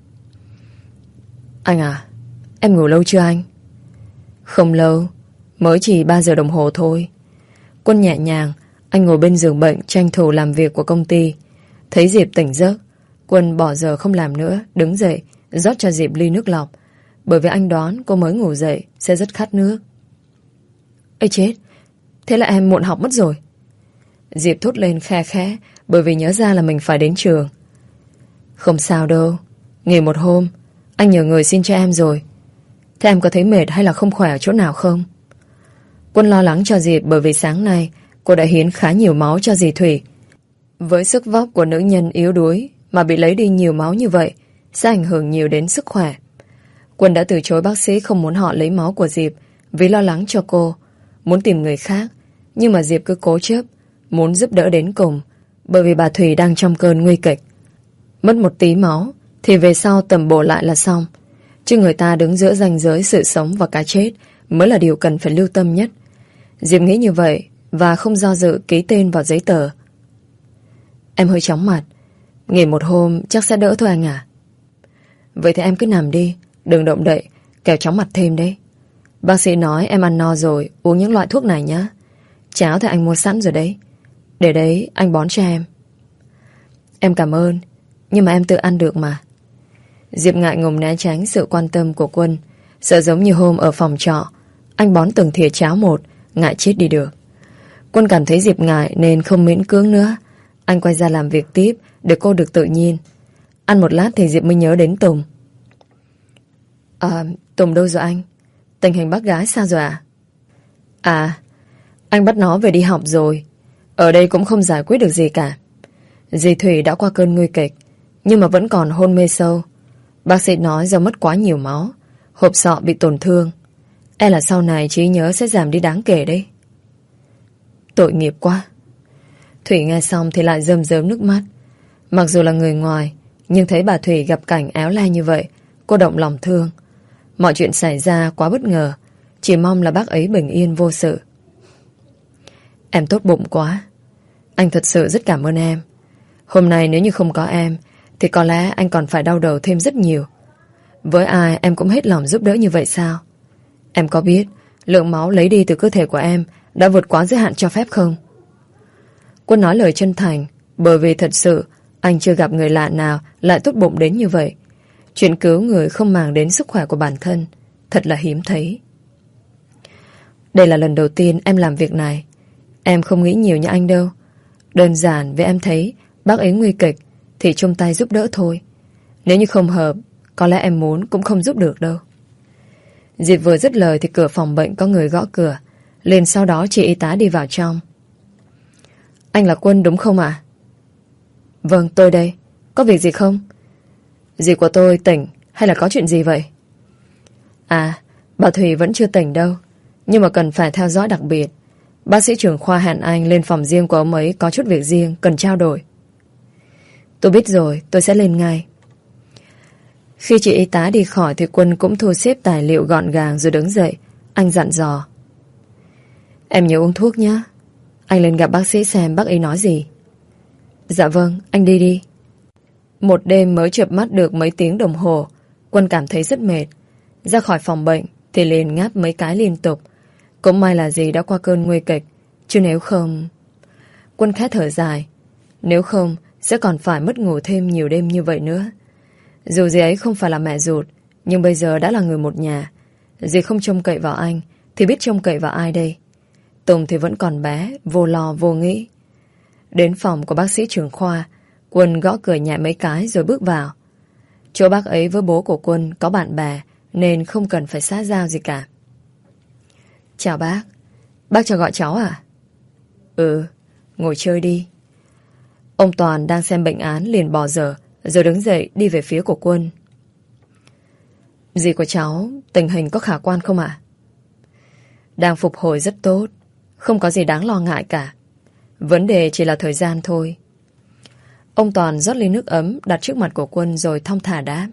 Anh à, em ngủ lâu chưa anh? Không lâu, mới chỉ ba giờ đồng hồ thôi. Quân nhẹ nhàng. Anh ngồi bên giường bệnh tranh thủ làm việc của công ty. Thấy Diệp tỉnh giấc, Quân bỏ giờ không làm nữa, đứng dậy rót cho Diệp ly nước lọc, bởi vì anh đoán cô mới ngủ dậy sẽ rất khát nước. Ây chết, thế là em muộn học mất rồi. Diệp thốt lên khe khẽ, bởi vì nhớ ra là mình phải đến trường. Không sao đâu, nghỉ một hôm, anh nhờ người xin cho em rồi. Thế em có thấy mệt hay là không khỏe ở chỗ nào không? Quân lo lắng cho Diệp, bởi vì sáng nay cô đã hiến khá nhiều máu cho dì Thủy. Với sức vóc của nữ nhân yếu đuối mà bị lấy đi nhiều máu như vậy sẽ ảnh hưởng nhiều đến sức khỏe. Quân đã từ chối bác sĩ không muốn họ lấy máu của Diệp vì lo lắng cho cô, muốn tìm người khác. Nhưng mà Diệp cứ cố chấp muốn giúp đỡ đến cùng, bởi vì bà Thủy đang trong cơn nguy kịch. Mất một tí máu thì về sau tầm bổ lại là xong. Chứ người ta đứng giữa ranh giới sự sống và cái chết mới là điều cần phải lưu tâm nhất. Diệp nghĩ như vậy và không do dự ký tên vào giấy tờ. Em hơi chóng mặt, nghỉ một hôm chắc sẽ đỡ thôi anh à. Vậy thì em cứ nằm đi, đừng động đậy, kẻo chóng mặt thêm đấy. Bác sĩ nói em ăn no rồi, uống những loại thuốc này nhá. Cháo thì anh mua sẵn rồi đấy, để đấy anh bón cho em. Em cảm ơn, nhưng mà em tự ăn được mà. Diệp ngại ngùng né tránh sự quan tâm của Quân, sợ giống như hôm ở phòng trọ anh bón từng thìa cháo một, ngại chết đi được. Quân cảm thấy Diệp ngại nên không miễn cưỡng nữa. Anh quay ra làm việc tiếp để cô được tự nhiên. Ăn một lát thì Diệp mới nhớ đến Tùng. À, Tùng đâu rồi anh? Tình hình bác gái sao rồi ạ? À? à, anh bắt nó về đi học rồi. Ở đây cũng không giải quyết được gì cả. Dì Thủy đã qua cơn nguy kịch, nhưng mà vẫn còn hôn mê sâu. Bác sĩ nói do mất quá nhiều máu, hộp sọ bị tổn thương. E là sau này trí nhớ sẽ giảm đi đáng kể đấy. Tội nghiệp quá. Thủy nghe xong thì lại rơm rớm nước mắt. Mặc dù là người ngoài, nhưng thấy bà Thủy gặp cảnh éo le như vậy, cô động lòng thương. Mọi chuyện xảy ra quá bất ngờ, chỉ mong là bác ấy bình yên vô sự. Em tốt bụng quá. Anh thật sự rất cảm ơn em. Hôm nay nếu như không có em thì có lẽ anh còn phải đau đầu thêm rất nhiều. Với ai em cũng hết lòng giúp đỡ như vậy sao? Em có biết lượng máu lấy đi từ cơ thể của em đã vượt quá giới hạn cho phép không? Quân nói lời chân thành, bởi vì thật sự anh chưa gặp người lạ nào lại tốt bụng đến như vậy. Chuyện cứu người không màng đến sức khỏe của bản thân thật là hiếm thấy. Đây là lần đầu tiên em làm việc này. Em không nghĩ nhiều như anh đâu. Đơn giản vì em thấy bác ấy nguy kịch thì chung tay giúp đỡ thôi. Nếu như không hợp, có lẽ em muốn cũng không giúp được đâu. Diệp vừa dứt lời thì cửa phòng bệnh có người gõ cửa. Liền sau đó chị y tá đi vào trong. Anh là Quân đúng không ạ? Vâng, tôi đây. Có việc gì không? Dì của tôi tỉnh hay là có chuyện gì vậy? À, bà Thủy vẫn chưa tỉnh đâu, nhưng mà cần phải theo dõi đặc biệt. Bác sĩ trưởng khoa hẹn anh lên phòng riêng của ông ấy, có chút việc riêng cần trao đổi. Tôi biết rồi, tôi sẽ lên ngay. Khi chị y tá đi khỏi thì Quân cũng thu xếp tài liệu gọn gàng rồi đứng dậy. Anh dặn dò. Em nhớ uống thuốc nhé. Anh lên gặp bác sĩ xem bác ấy nói gì. Dạ vâng, anh đi đi. Một đêm mới chợp mắt được mấy tiếng đồng hồ, Quân cảm thấy rất mệt. Ra khỏi phòng bệnh thì liền ngáp mấy cái liên tục. Cũng may là dì đã qua cơn nguy kịch, chứ nếu không... Quân khẽ thở dài. Nếu không sẽ còn phải mất ngủ thêm nhiều đêm như vậy nữa. Dù dì ấy không phải là mẹ ruột, nhưng bây giờ đã là người một nhà. Dì không trông cậy vào anh thì biết trông cậy vào ai đây? Tùng thì vẫn còn bé, vô lo vô nghĩ. Đến phòng của bác sĩ trưởng khoa, Quân gõ cửa nhẹ mấy cái rồi bước vào. Chỗ bác ấy với bố của Quân có bạn bè nên không cần phải xã giao gì cả. Chào bác. Bác cho gọi cháu à? Ừ, ngồi chơi đi. Ông Toàn đang xem bệnh án liền bỏ dở rồi đứng dậy đi về phía của Quân. Dì của cháu tình hình có khả quan không ạ? Đang phục hồi rất tốt, không có gì đáng lo ngại cả. Vấn đề chỉ là thời gian thôi. Ông Toàn rót ly nước ấm đặt trước mặt của Quân rồi thong thả đáp.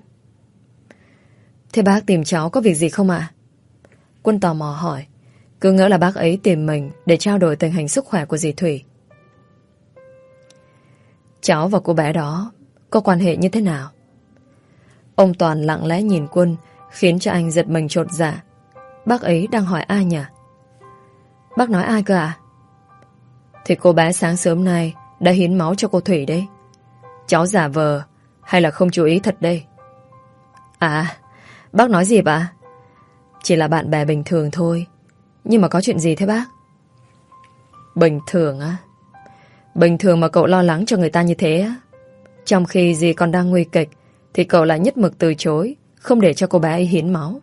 Thế bác tìm cháu có việc gì không ạ? Quân tò mò hỏi, cứ ngỡ là bác ấy tìm mình để trao đổi tình hình sức khỏe của dì Thủy. cháu và cô bé đó có quan hệ như thế nào? Ông Toàn lặng lẽ nhìn Quân, khiến cho anh giật mình chột dạ. Bác ấy đang hỏi ai nhỉ? Bác nói ai cơ à? Thì cô bé sáng sớm nay đã hiến máu cho cô Thủy đấy. Cháu giả vờ hay là không chú ý thật đây? À, bác nói gì ạ? Chỉ là bạn bè bình thường thôi. Nhưng mà có chuyện gì thế bác? Bình thường á? Bình thường mà cậu lo lắng cho người ta như thế á? Trong khi dì còn đang nguy kịch thì cậu lại nhất mực từ chối, không để cho cô bé ấy hiến máu.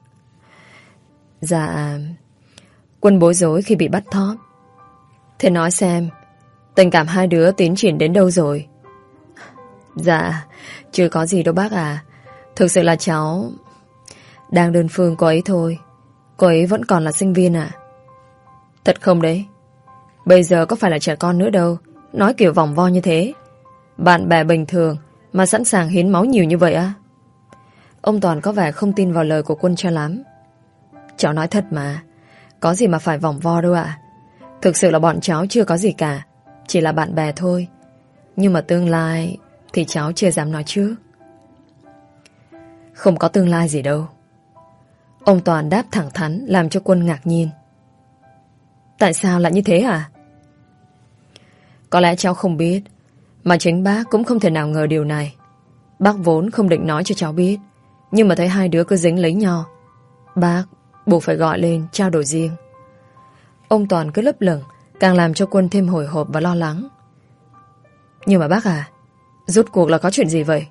Dạ, Quân bối rối khi bị bắt thóp. Thế nói xem, tình cảm hai đứa tiến triển đến đâu rồi? Dạ, chưa có gì đâu bác à. Thực sự là cháu đang đơn phương cô ấy thôi. Cô ấy vẫn còn là sinh viên à? Thật không đấy? Bây giờ có phải là trẻ con nữa đâu, nói kiểu vòng vo như thế. Bạn bè bình thường mà sẵn sàng hiến máu nhiều như vậy á? Ông Toàn có vẻ không tin vào lời của Quân cho lắm. Cháu nói thật mà, có gì mà phải vòng vo đâu ạ. Thực sự là bọn cháu chưa có gì cả, chỉ là bạn bè thôi. Nhưng mà tương lai thì cháu chưa dám nói trước. Không có tương lai gì đâu. Ông Toàn đáp thẳng thắn, làm cho Quân ngạc nhiên. Tại sao lại như thế à? Có lẽ cháu không biết, mà chính bác cũng không thể nào ngờ điều này. Bác vốn không định nói cho cháu biết, nhưng mà thấy hai đứa cứ dính lấy nhau, bác buộc phải gọi lên trao đổi riêng. Ông Toàn cứ lấp lửng, càng làm cho Quân thêm hồi hộp và lo lắng. Nhưng mà bác à, rốt cuộc là có chuyện gì vậy?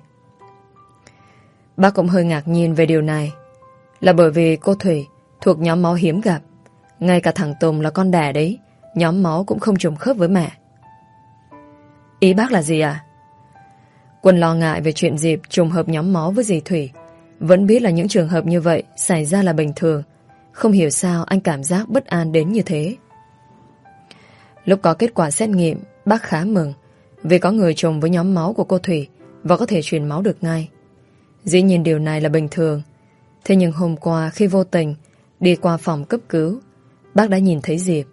Bác cũng hơi ngạc nhiên về điều này, là bởi vì cô Thủy thuộc nhóm máu hiếm gặp. Ngay cả thằng Tùng là con đẻ đấy, nhóm máu cũng không trùng khớp với mẹ. Ý bác là gì à? Quân lo ngại về chuyện dịp trùng hợp nhóm máu với dì Thủy. Vẫn biết là những trường hợp như vậy xảy ra là bình thường. Không hiểu sao anh cảm giác bất an đến như thế. Lúc có kết quả xét nghiệm, bác khá mừng, vì có người trùng với nhóm máu của cô Thủy và có thể truyền máu được ngay. Dĩ nhiên điều này là bình thường. Thế nhưng hôm qua khi vô tình đi qua phòng cấp cứu, bác đã nhìn thấy Diệp.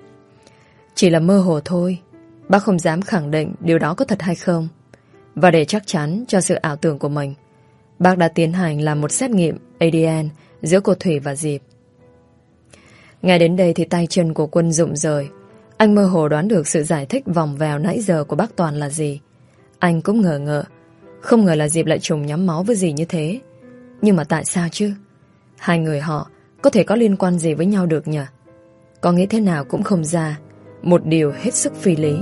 Chỉ là mơ hồ thôi, bác không dám khẳng định điều đó có thật hay không. Và để chắc chắn cho sự ảo tưởng của mình, bác đã tiến hành làm một xét nghiệm a đê en giữa cô Thủy và Diệp. Ngay đến đây thì tay chân của Quân rụng rời. Anh mơ hồ đoán được sự giải thích vòng vèo nãy giờ của bác Toàn là gì. Anh cũng ngờ ngợ, không ngờ là Diệp lại trùng nhóm máu với dì như thế. Nhưng mà tại sao chứ? Hai người họ có thể có liên quan gì với nhau được nhỉ? Có nghĩ thế nào cũng không ra. Một điều hết sức phi lý.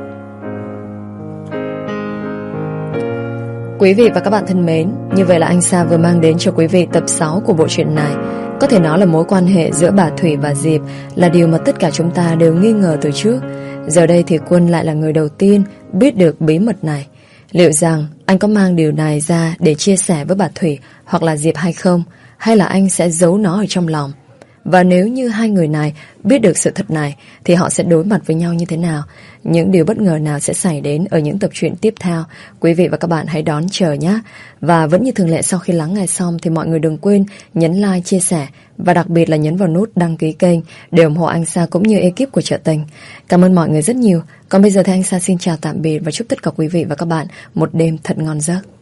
Quý vị và các bạn thân mến, như vậy là anh Sa vừa mang đến cho quý vị tập sáu của bộ truyện này. Có thể nói là mối quan hệ giữa bà Thủy và Diệp là điều mà tất cả chúng ta đều nghi ngờ từ trước. Giờ đây thì Quân lại là người đầu tiên biết được bí mật này. Liệu rằng anh có mang điều này ra để chia sẻ với bà Thủy hoặc là Diệp hay không? Hay là anh sẽ giấu nó ở trong lòng? Và nếu như hai người này biết được sự thật này thì họ sẽ đối mặt với nhau như thế nào? Những điều bất ngờ nào sẽ xảy đến ở những tập truyện tiếp theo? Quý vị và các bạn hãy đón chờ nhé. Và vẫn như thường lệ, sau khi lắng nghe xong thì mọi người đừng quên nhấn like, chia sẻ và đặc biệt là nhấn vào nút đăng ký kênh để ủng hộ anh Sa cũng như ekip của Chợ Tình. Cảm ơn mọi người rất nhiều. Còn bây giờ thì anh Sa xin chào tạm biệt và chúc tất cả quý vị và các bạn một đêm thật ngon giấc.